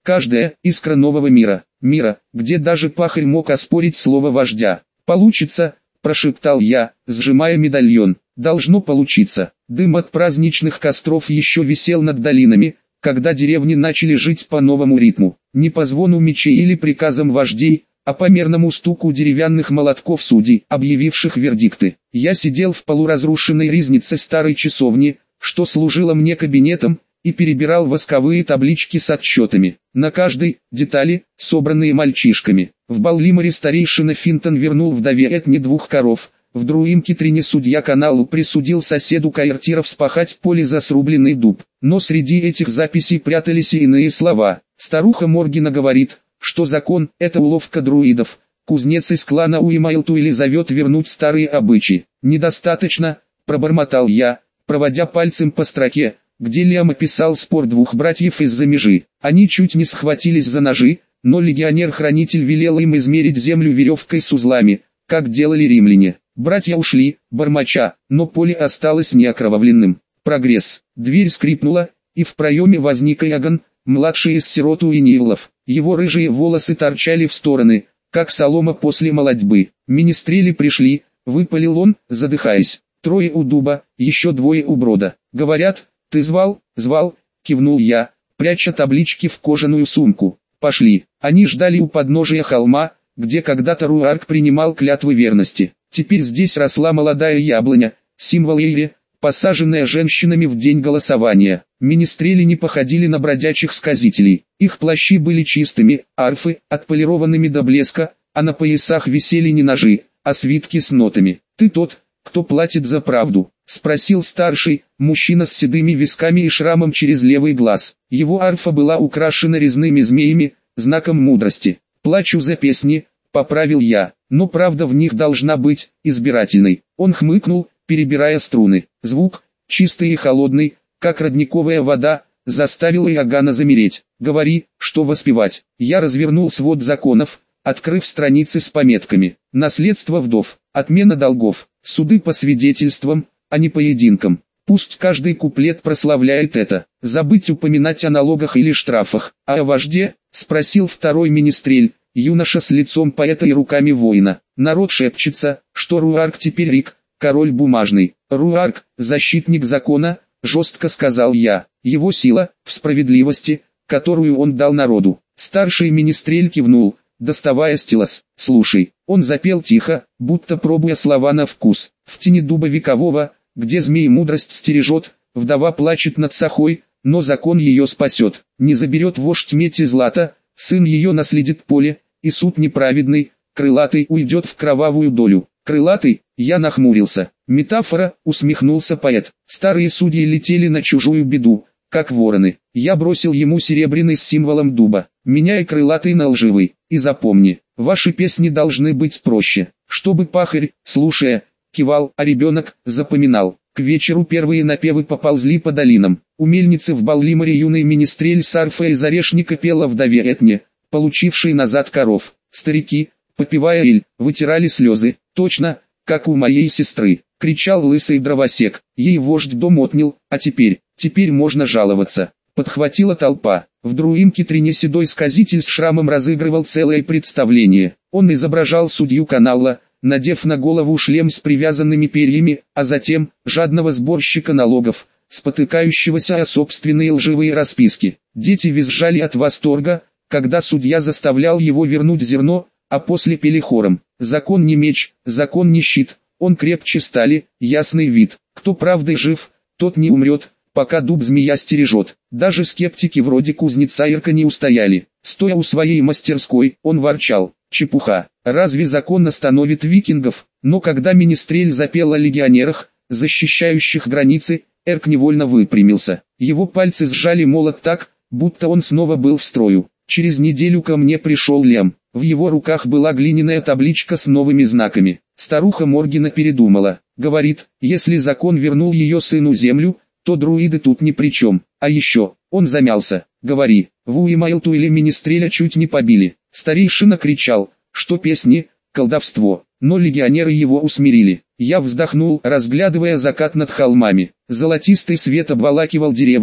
Каждая искра нового мира, мира, где даже пахарь мог оспорить слово вождя. «Получится», – прошептал я, сжимая медальон. «Должно получиться». Дым от праздничных костров еще висел над долинами, когда деревни начали жить по новому ритму. Не по звону мечей или приказам вождей, а по мерному стуку деревянных молотков судей, объявивших вердикты. Я сидел в полуразрушенной ризнице старой часовни, что служила мне кабинетом, и перебирал восковые таблички с отчетами. На каждой – детали, собранные мальчишками. В Баллиморе старейшина Финтон вернул вдове Этни двух коров. В Друимкитрине судья каналу присудил соседу Каиртира вспахать поле за срубленный дуб. Но среди этих записей прятались и иные слова. Старуха Моргина говорит, что закон – это уловка друидов. Кузнец из клана Уимайлтуэли зовет вернуть старые обычаи. «Недостаточно», – пробормотал я, проводя пальцем по строке, где Лиам описал спор двух братьев из-за межи. Они чуть не схватились за ножи, но легионер-хранитель велел им измерить землю веревкой с узлами, как делали римляне. Братья ушли, бормоча, но поле осталось неокровавленным. Прогресс. Дверь скрипнула, и в проеме возник Иоганн, младший из сирот Уинилов. Его рыжие волосы торчали в стороны, как солома после молотьбы. «Министрели пришли», — выпалил он, задыхаясь. «Трое у дуба, еще двое у брода. Говорят, ты звал?» «Звал», — кивнул я, пряча таблички в кожаную сумку. «Пошли». Они ждали у подножия холма, где когда-то Руарк принимал клятвы верности. Теперь здесь росла молодая яблоня, символ Эйри, посаженная женщинами в день голосования. Министрели не походили на бродячих сказителей. Их плащи были чистыми, арфы, отполированными до блеска, а на поясах висели не ножи, а свитки с нотами. «Ты тот, кто платит за правду?» — спросил старший, мужчина с седыми висками и шрамом через левый глаз. Его арфа была украшена резными змеями, знаком мудрости. «Плачу за песни», — поправил я, — «но правда в них должна быть избирательной». Он хмыкнул, перебирая струны. Звук, чистый и холодный, как родниковая вода, заставил Иоганна замереть. «Говори, что воспевать». Я развернул свод законов, открыв страницы с пометками. Наследство вдов, отмена долгов, суды по свидетельствам, а не поединкам. Пусть каждый куплет прославляет это. Забыть упоминать о налогах или штрафах. «А о вожде?» — спросил второй министрель, юноша с лицом поэта и руками воина. «Народ шепчется, что Руарк теперь Рик, король бумажный». «Руарк, защитник закона», — жестко сказал я. «Его сила в справедливости, которую он дал народу». Старший министрель кивнул, доставая стилос. «Слушай». Он запел тихо, будто пробуя слова на вкус. «В тени дуба векового, где змей мудрость стережет, вдова плачет над сахой, но закон ее спасет. Не заберет вождь медь и злато, сын ее наследит поле, и суд неправедный, крылатый уйдет в кровавую долю». «Крылатый?» — я нахмурился. «Метафора», — усмехнулся поэт. «Старые судьи летели на чужую беду, как вороны. Я бросил ему серебряный с символом дуба. Меняй крылатый на лживый. И запомни, ваши песни должны быть проще, чтобы пахарь, слушая, кивал, а ребенок запоминал». К вечеру первые напевы поползли по долинам. У мельницы в Баллиморе юный министрель с арфой из орешника пела вдове Этне, получившей назад коров. Старики, попивая эль, вытирали слезы. «Точно, как у моей сестры», — кричал лысый дровосек. «Ей вождь дом отнял, а теперь, теперь можно жаловаться». Подхватила толпа. В Друимкитрине седой сказитель с шрамом разыгрывал целое представление. Он изображал судью канала, надев на голову шлем с привязанными перьями, а затем жадного сборщика налогов, спотыкающегося о собственные лживые расписки. Дети визжали от восторга, когда судья заставлял его вернуть зерно, а после пели хором: «Закон не меч, закон не щит, он крепче стали, ясный вид. Кто правдой жив, тот не умрет, пока дуб змея стережет». Даже скептики вроде кузнеца Ирка не устояли. Стоя у своей мастерской, он ворчал: «Чепуха, разве закон остановит викингов?» Но когда министрель запел о легионерах, защищающих границы, Эрк невольно выпрямился. Его пальцы сжали молот так, будто он снова был в строю. Через неделю ко мне пришел Лем. В его руках была глиняная табличка с новыми знаками. Старуха Моргина передумала. Говорит, если закон вернул ее сыну землю, то друиды тут ни при чем. А еще, он замялся. «Говори». В Уимайлтуэле министреля чуть не побили. Старейшина кричал, что песни – колдовство. Но легионеры его усмирили. Я вздохнул, разглядывая закат над холмами. Золотистый свет обволакивал деревни,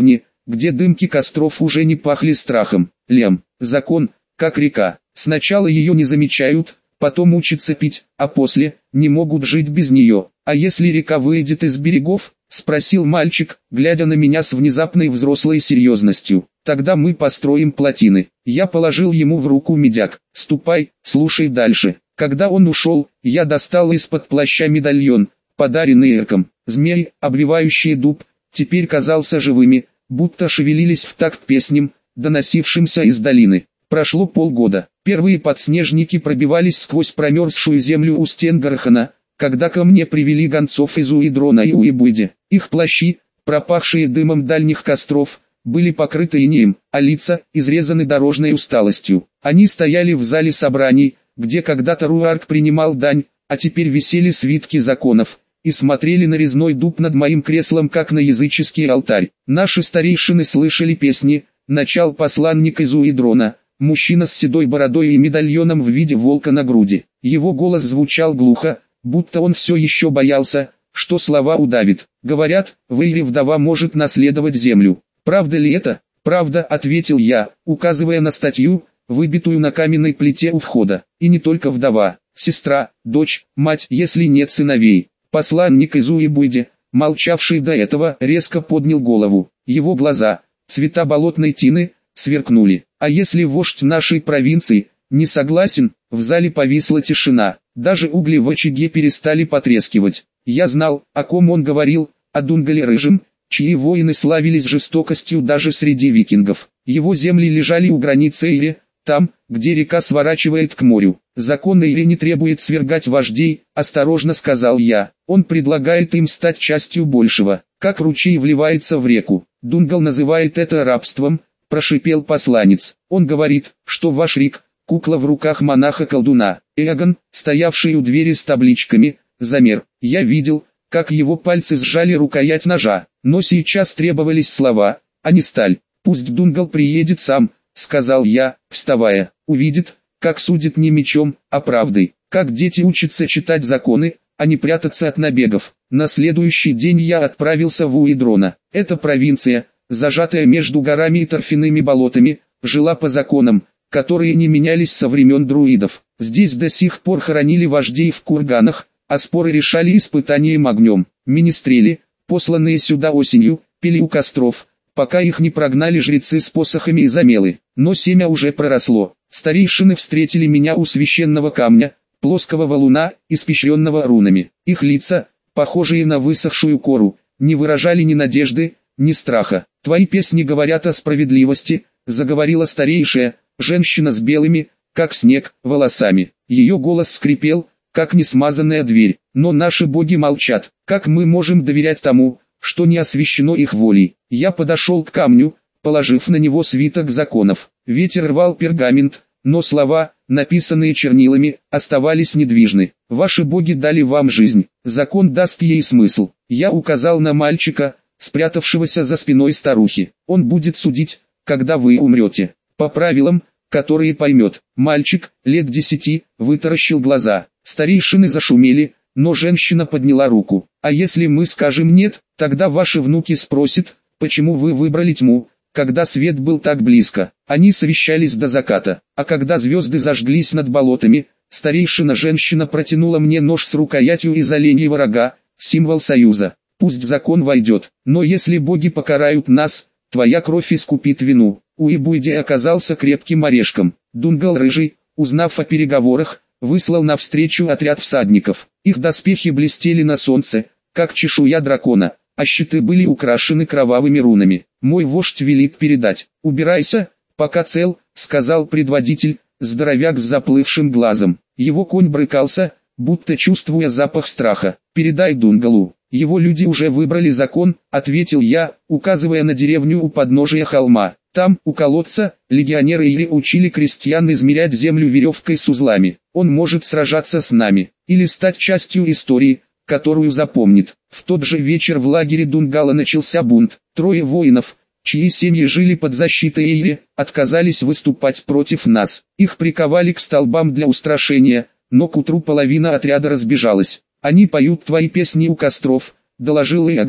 где дымки костров уже не пахли страхом. Лем, закон, как река. Сначала ее не замечают, потом учатся пить, а после, не могут жить без нее. А если река выйдет из берегов? Спросил мальчик, глядя на меня с внезапной взрослой серьезностью. Тогда мы построим плотины. Я положил ему в руку медяк. Ступай, слушай дальше. Когда он ушел, я достал из-под плаща медальон, подаренный Эрком. Змеи, обвивающие дуб, теперь казался живыми, будто шевелились в такт песням, доносившимся из долины. Прошло полгода. Первые подснежники пробивались сквозь промерзшую землю у стен Гарахана, когда ко мне привели гонцов из Уидрона и Уибуйди. Их плащи, пропахшие дымом дальних костров, были покрыты инеем, а лица изрезаны дорожной усталостью. Они стояли в зале собраний, где когда-то Руарк принимал дань, а теперь висели свитки законов, и смотрели на резной дуб над моим креслом как на языческий алтарь. Наши старейшины слышали песни, начал посланник из Уидрона, мужчина с седой бородой и медальоном в виде волка на груди. Его голос звучал глухо, будто он все еще боялся, что слова удавит. Говорят, в Эйре вдова может наследовать землю. Правда ли это? Правда, ответил я, указывая на статью, выбитую на каменной плите у входа. И не только вдова, сестра, дочь, мать, если нет сыновей. Посланник из Уибуйди, молчавший до этого, резко поднял голову. Его глаза, цвета болотной тины, сверкнули. А если вождь нашей провинции не согласен? В зале повисла тишина. Даже угли в очаге перестали потрескивать. Я знал, о ком он говорил, о Дунгале Рыжем, чьи воины славились жестокостью даже среди викингов. Его земли лежали у границы Эйри, там, где река сворачивает к морю. Закон Эйри не требует свергать вождей, осторожно сказал я. Он предлагает им стать частью большего, как ручей вливается в реку. Дунгал называет это рабством, прошипел посланец. Он говорит, что ваш Рик – кукла в руках монаха-колдуна. Эгон, стоявший у двери с табличками, замер. Я видел, как его пальцы сжали рукоять ножа, но сейчас требовались слова, а не сталь. «Пусть Дунгал приедет сам», — сказал я, вставая, — «увидит, как судит не мечом, а правдой, как дети учатся читать законы, а не прятаться от набегов». На следующий день я отправился в Уидрона. Эта провинция, зажатая между горами и торфяными болотами, жила по законам, которые не менялись со времен друидов. Здесь до сих пор хоронили вождей в курганах, а споры решали испытанием огнем. Министрели, посланные сюда осенью, пили у костров, пока их не прогнали жрецы с посохами и замелы. Но семя уже проросло. Старейшины встретили меня у священного камня, плоского валуна, испещренного рунами. Их лица, похожие на высохшую кору, не выражали ни надежды, ни страха. «Твои песни говорят о справедливости», — заговорила старейшая, женщина с белыми, как снег, волосами. Ее голос скрипел, как несмазанная дверь. «Но наши боги молчат. Как мы можем доверять тому, что не освящено их волей?» Я подошел к камню, положив на него свиток законов. Ветер рвал пергамент, но слова, написанные чернилами, оставались недвижны. «Ваши боги дали вам жизнь, закон даст ей смысл». Я указал на мальчика, спрятавшегося за спиной старухи. «Он будет судить, когда вы умрете, по правилам, которые поймет». Мальчик, лет десяти, вытаращил глаза. Старейшины зашумели, но женщина подняла руку. «А если мы скажем нет, тогда ваши внуки спросят, почему вы выбрали тьму, когда свет был так близко». Они совещались до заката, а когда звезды зажглись над болотами, старейшина-женщина протянула мне нож с рукоятью из оленьего рога, символ союза. «Пусть закон войдет, но если боги покарают нас, твоя кровь искупит вину». Уибуйди оказался крепким орешком. Дунгал Рыжий, узнав о переговорах, выслал навстречу отряд всадников. Их доспехи блестели на солнце, как чешуя дракона, а щиты были украшены кровавыми рунами. «Мой вождь велит передать. Убирайся, пока цел», — сказал предводитель, здоровяк с заплывшим глазом. Его конь брыкался, будто чувствуя запах страха. «Передай Дунгалу. Его люди уже выбрали закон», — ответил я, указывая на деревню у подножия холма. Там, у колодца, легионеры или учили крестьян измерять землю веревкой с узлами. Он может сражаться с нами, или стать частью истории, которую запомнит. В тот же вечер в лагере Дунгала начался бунт. Трое воинов, чьи семьи жили под защитой Эйри, отказались выступать против нас. Их приковали к столбам для устрашения, но к утру половина отряда разбежалась. «Они поют твои песни у костров», — доложил Эгон,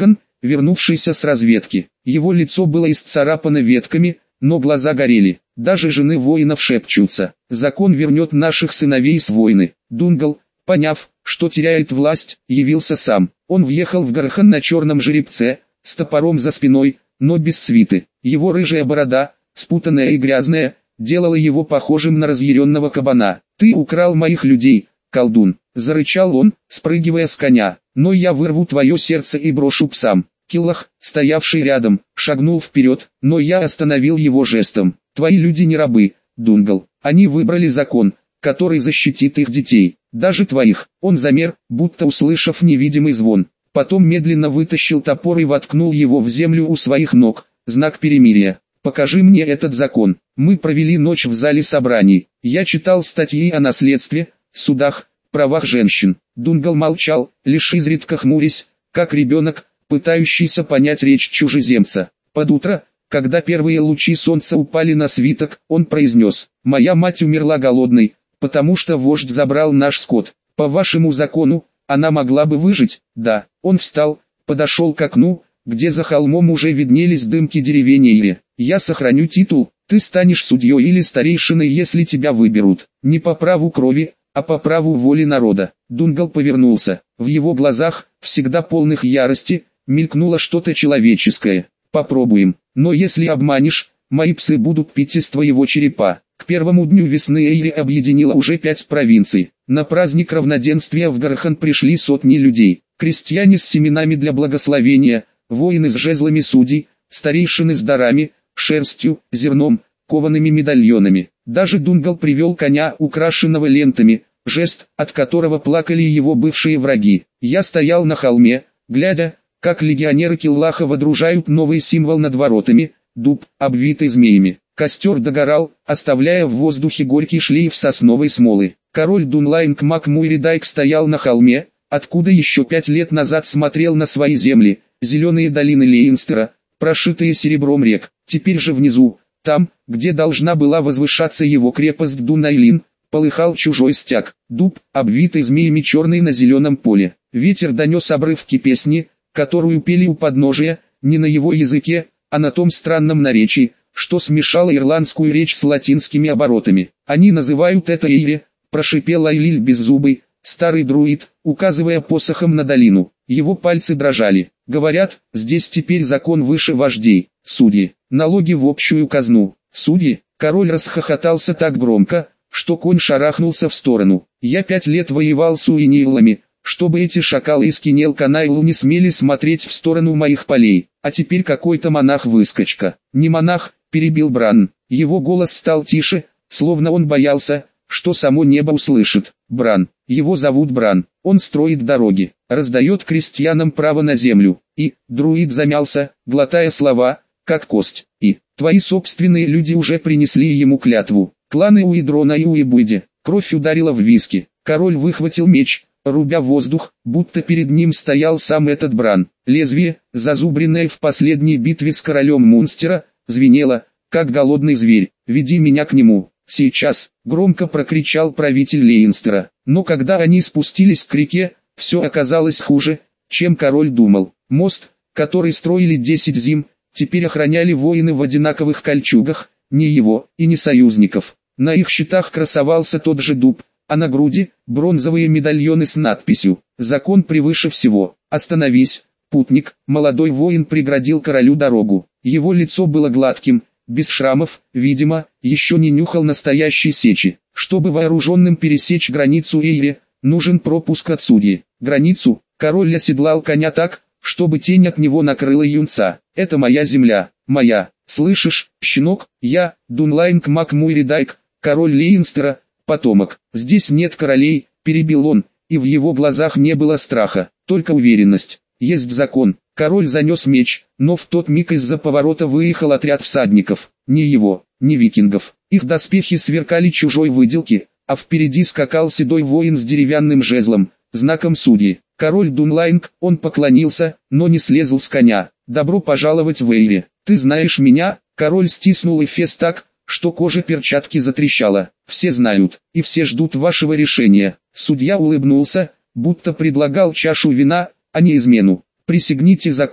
вернувшийся с разведки. Его лицо было исцарапано ветками, но глаза горели. Даже жены воинов шепчутся: закон вернет наших сыновей с войны. Дунгал, поняв, что теряет власть, явился сам. Он въехал в Гархан на черном жеребце, с топором за спиной, но без свиты. Его рыжая борода, спутанная и грязная, делала его похожим на разъяренного кабана. «Ты украл моих людей, колдун!» — зарычал он, спрыгивая с коня. «Но я вырву твое сердце и брошу псам». Киллах, стоявший рядом, шагнул вперед, но я остановил его жестом. «Твои люди не рабы, Дунгал. Они выбрали закон, который защитит их детей, даже твоих». Он замер, будто услышав невидимый звон. Потом медленно вытащил топор и воткнул его в землю у своих ног, знак перемирия. «Покажи мне этот закон». Мы провели ночь в зале собраний. Я читал статьи о наследстве, судах, правах женщин. Дунгал молчал, лишь изредка хмурясь, как ребенок, пытающийся понять речь чужеземца. Под утро, когда первые лучи солнца упали на свиток, он произнес: «Моя мать умерла голодной, потому что вождь забрал наш скот. По вашему закону, она могла бы выжить?» «Да». Он встал, подошел к окну, где за холмом уже виднелись дымки деревень Эйри. «Я сохраню титул, ты станешь судьей или старейшиной, если тебя выберут. Не по праву крови, а по праву воли народа». Дунгал повернулся. В его глазах, всегда полных ярости, мелькнуло что-то человеческое. «Попробуем, но если обманешь, мои псы будут пить из твоего черепа». К первому дню весны Эйри объединила уже пять провинций. На праздник равноденствия в Гархан пришли сотни людей. Крестьяне с семенами для благословения, воины с жезлами судей, старейшины с дарами, шерстью, зерном, коваными медальонами. Даже Дунгал привел коня, украшенного лентами, жест, от которого плакали его бывшие враги. Я стоял на холме, глядя, как легионеры Киллаха водружают новый символ над воротами, дуб, обвитый змеями. Костер догорал, оставляя в воздухе горький шлейф сосновой смолы. Король Дунлайнг Макмуиридайк стоял на холме, откуда еще пять лет назад смотрел на свои земли, зеленые долины Лейнстера, прошитые серебром рек. Теперь же внизу, там, где должна была возвышаться его крепость Дунайлин, полыхал чужой стяг. Дуб, обвитый змеями, черный на зеленом поле. Ветер донес обрывки песни, которую пели у подножия, не на его языке, а на том странном наречии, что смешало ирландскую речь с латинскими оборотами. «Они называют это Эйри», — прошипел Айлиль беззубый, старый друид, указывая посохом на долину. Его пальцы дрожали. «Говорят, здесь теперь закон выше вождей. Судьи, налоги в общую казну. Судьи». Король расхохотался так громко, что конь шарахнулся в сторону. «Я пять лет воевал с уинейлами, чтобы эти шакалы из Кинел-Канайлу не смели смотреть в сторону моих полей. А теперь какой-то монах-выскочка». «Не монах», — перебил Бран. Его голос стал тише, словно он боялся, что само небо услышит. «Бран. Его зовут Бран. Он строит дороги, раздает крестьянам право на землю. И...» Друид замялся, глотая слова, как кость. «И... твои собственные люди уже принесли ему клятву. Кланы Уидрона и Уибуиди». Кровь ударила в виски. Король выхватил меч, рубя воздух, будто перед ним стоял сам этот Бран. Лезвие, зазубренное в последней битве с королем Мунстера, звенело, как голодный зверь. «Веди меня к нему. Сейчас», — громко прокричал правитель Лейнстера. Но когда они спустились к реке, все оказалось хуже, чем король думал. Мост, который строили десять зим, теперь охраняли воины в одинаковых кольчугах, не его и не союзников. На их щитах красовался тот же дуб, а на груди — бронзовые медальоны с надписью «Закон превыше всего». «Остановись, путник», — молодой воин преградил королю дорогу. Его лицо было гладким, без шрамов, видимо, еще не нюхал настоящей сечи. Чтобы вооруженным пересечь границу Эйри, нужен пропуск от судьи. Границу, король оседлал коня так, чтобы тень от него накрыла юнца. «Это моя земля, моя. Слышишь, щенок, я, Дунлайнг Макмуиридайк, король Лейнстера, потомок. Здесь нет королей», — перебил он, и в его глазах не было страха, только уверенность. «Есть закон». Король занес меч, но в тот миг из-за поворота выехал отряд всадников. Не его, не викингов. Их доспехи сверкали чужой выделки, а впереди скакал седой воин с деревянным жезлом, знаком судьи. Король Дунлайнг, он поклонился, но не слезл с коня. «Добро пожаловать в Эйри. Ты знаешь меня?» Король стиснул эфес так, что кожа перчатки затрещала. «Все знают, и все ждут вашего решения». Судья улыбнулся, будто предлагал чашу вина, а не измену. «Присягните закону»,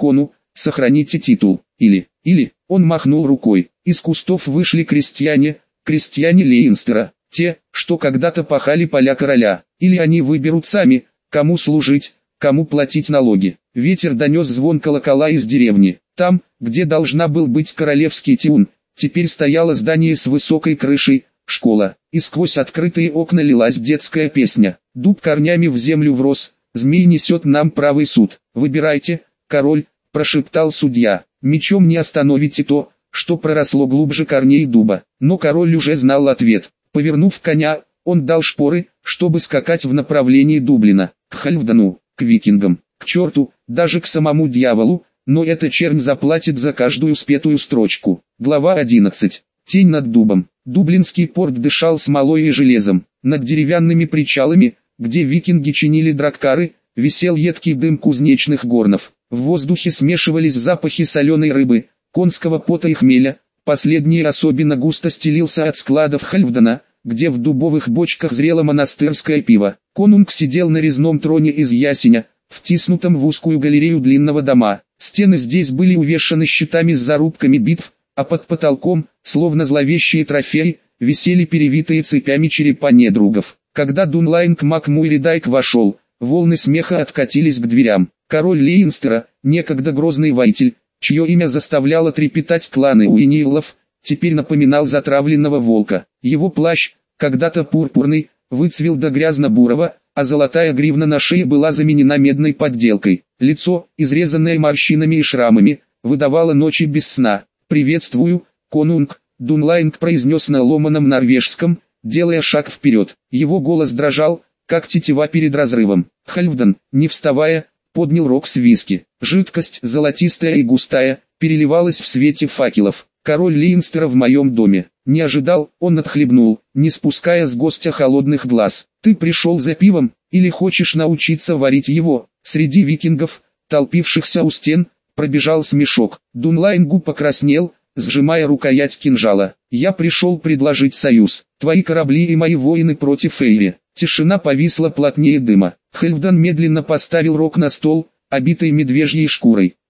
сохраните титул, или, или, он махнул рукой, из кустов вышли крестьяне, крестьяне Лейнстера, те, что когда-то пахали поля короля, или они выберут сами, кому служить, кому платить налоги. Ветер донес звон колокола из деревни, там, где должна был быть королевский тиун, теперь стояло здание с высокой крышей, школа, и сквозь открытые окна лилась детская песня. Дуб корнями в землю врос, змей несет нам правый суд. Выбирайте, король, прошептал судья, мечом не остановите то, что проросло глубже корней дуба. Но король уже знал ответ. Повернув коня, он дал шпоры, чтобы скакать в направлении Дублина, к Хальфдану, к викингам, к черту, даже к самому дьяволу, но эта чернь заплатит за каждую спетую строчку. Глава одиннадцать. Тень над дубом. Дублинский порт дышал смолой и железом. Над деревянными причалами, где викинги чинили драккары, висел едкий дым кузнечных горнов. В воздухе смешивались запахи соленой рыбы, конского пота и хмеля. Последний особенно густо стелился от складов Хальфдана, где в дубовых бочках зрело монастырское пиво. Конунг сидел на резном троне из ясеня, втиснутом в узкую галерею длинного дома. Стены здесь были увешаны щитами с зарубками битв, а под потолком, словно зловещие трофеи, висели перевитые цепями черепа недругов. Когда Дунлайнг Макмуиридайк вошел, волны смеха откатились к дверям. Король Лейнстера, некогда грозный воитель, чье имя заставляло трепетать кланы Уинилов, теперь напоминал затравленного волка. Его плащ, когда-то пурпурный, выцвел до грязно-бурого, а золотая гривна на шее была заменена медной подделкой. Лицо, изрезанное морщинами и шрамами, выдавало ночи без сна. «Приветствую, конунг», Дунлайнг произнес на ломаном норвежском, делая шаг вперед. Его голос дрожал, как тетива перед разрывом. Хальфдан, не вставая, поднял рог с виски. Жидкость, золотистая и густая, переливалась в свете факелов. «Король Лейнстера в моем доме». Не ожидал, он отхлебнул, не спуская с гостя холодных глаз. «Ты пришел за пивом, или хочешь научиться варить его?» Среди викингов, толпившихся у стен, пробежал смешок. Дунлайнгу покраснел, сжимая рукоять кинжала. «Я пришел предложить союз. Твои корабли и мои воины против Фейри». Тишина повисла плотнее дыма. Хальфдан медленно поставил рог на стол, обитый медвежьей шкурой.